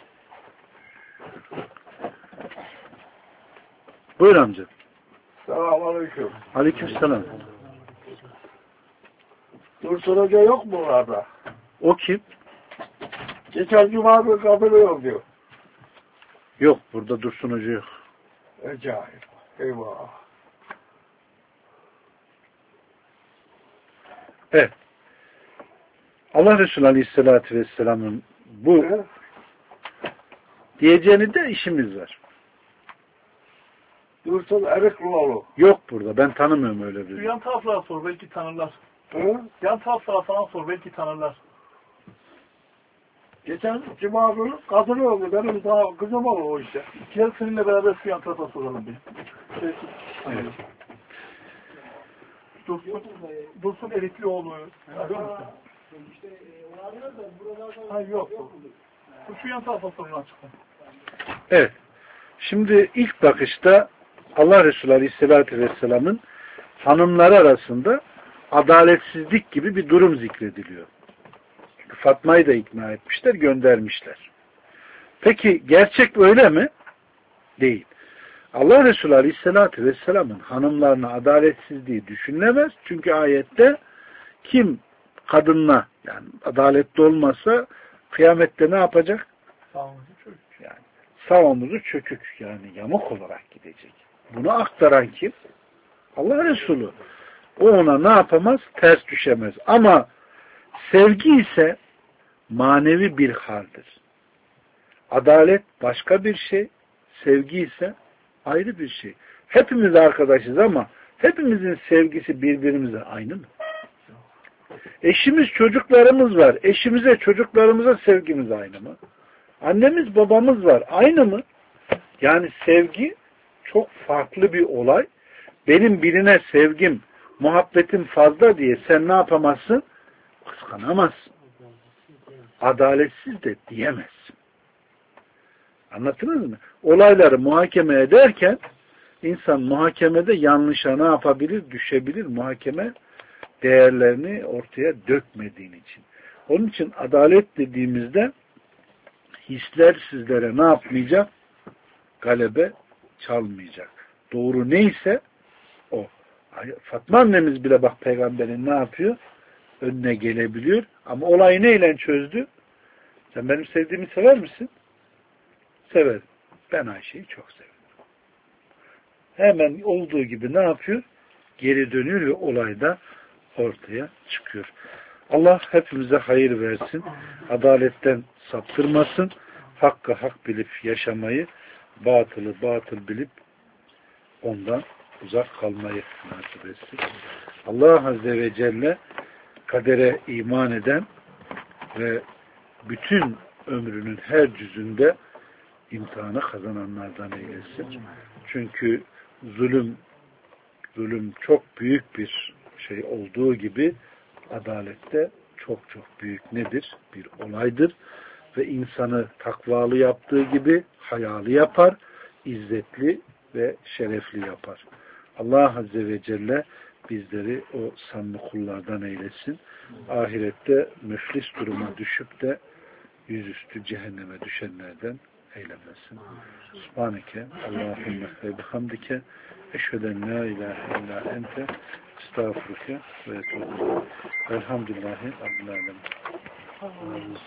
Buyur amca. Selamünaleyküm. Aleykümselam. Dursun Hoca yok mu orada? O kim? Geçen cuma bir katılıyor diyor. Yok. Burada Dursun Hoca yok. Acayip. Eyvah. Evet. Allah Resulü Aleyhisselatü Vesselam'ın bu He? diyeceğini de işimiz var. Dursun Erikloğlu. Yok burada. Ben tanımıyorum öyle Şu bir. yan taraflara sor, belki tanırlar. He? Yan taraflara falan sor, belki tanırlar. Geçen cuma günü katılıyordu. Benim daha kızım olur o işte. Gel seninle beraber şu yan tarafa soralım bir. Şey, Evet. Dursun, Dursun Eriklioğlu. Arıyor musun? Hayır yok. Şu, şu yan tarafa sorun açıkla. Evet. Şimdi ilk bakışta Allah Resulü Aleyhisselatü Vesselam'ın hanımları arasında adaletsizlik gibi bir durum zikrediliyor. Fatma'yı da ikna etmişler, göndermişler. Peki gerçek öyle mi? Değil. Allah Resulü Aleyhisselatü Vesselam'ın hanımlarına adaletsizliği düşünülemez. Çünkü ayette kim kadınla yani adaletli olmasa kıyamette ne yapacak? Sağolunuz çocuk. Yani sağ omuzu çökük yani yamuk olarak gidecek. Bunu aktaran kim? Allah Resulü. O ona ne yapamaz? Ters düşemez. Ama sevgi ise manevi bir haldir. Adalet başka bir şey, sevgi ise ayrı bir şey. Hepimiz arkadaşız ama hepimizin sevgisi birbirimize aynı mı? Eşimiz, çocuklarımız var. Eşimize, çocuklarımıza sevgimiz aynı mı? Annemiz, babamız var. Aynı mı? Yani sevgi çok farklı bir olay. Benim birine sevgim, muhabbetim fazla diye sen ne yapamazsın? Kıskanamazsın. Adaletsiz de diyemezsin. Anlattınız mı? Olayları muhakeme ederken insan muhakemede yanlışa ne yapabilir? Düşebilir. Muhakeme değerlerini ortaya dökmediğin için. Onun için adalet dediğimizde hisler sizlere ne yapmayacak? Galebe çalmayacak. Doğru neyse o. Fatma annemiz bile bak peygamberin ne yapıyor? Önüne gelebiliyor. Ama olayı neyle çözdü? Sen benim sevdiğimi sever misin? Severim. Ben Ayşe'yi çok severim. Hemen olduğu gibi ne yapıyor? Geri dönüyor ve olayda ortaya çıkıyor. Allah hepimize hayır versin. Adaletten saptırmasın. Hakkı hak bilip yaşamayı, batılı batıl bilip ondan uzak kalmayı nasip etsin. Allah Azze ve Celle kadere iman eden ve bütün ömrünün her cüzünde imtihanı kazananlardan eylesin. Çünkü zulüm zulüm çok büyük bir şey olduğu gibi adalette çok çok büyük nedir? Bir olaydır. Ve insanı takvalı yaptığı gibi hayalı yapar, izzetli ve şerefli yapar. Allah Azze ve Celle bizleri o samimi kullardan eylesin. Ahirette müflis duruma düşüp de yüzüstü cehenneme düşenlerden eylemesin. Subhaneke Allahümme ve bihamdike eşheden la ilahe illa ente estağfurüke ve etûbü. Elhamdülillahi Rabbil alemin.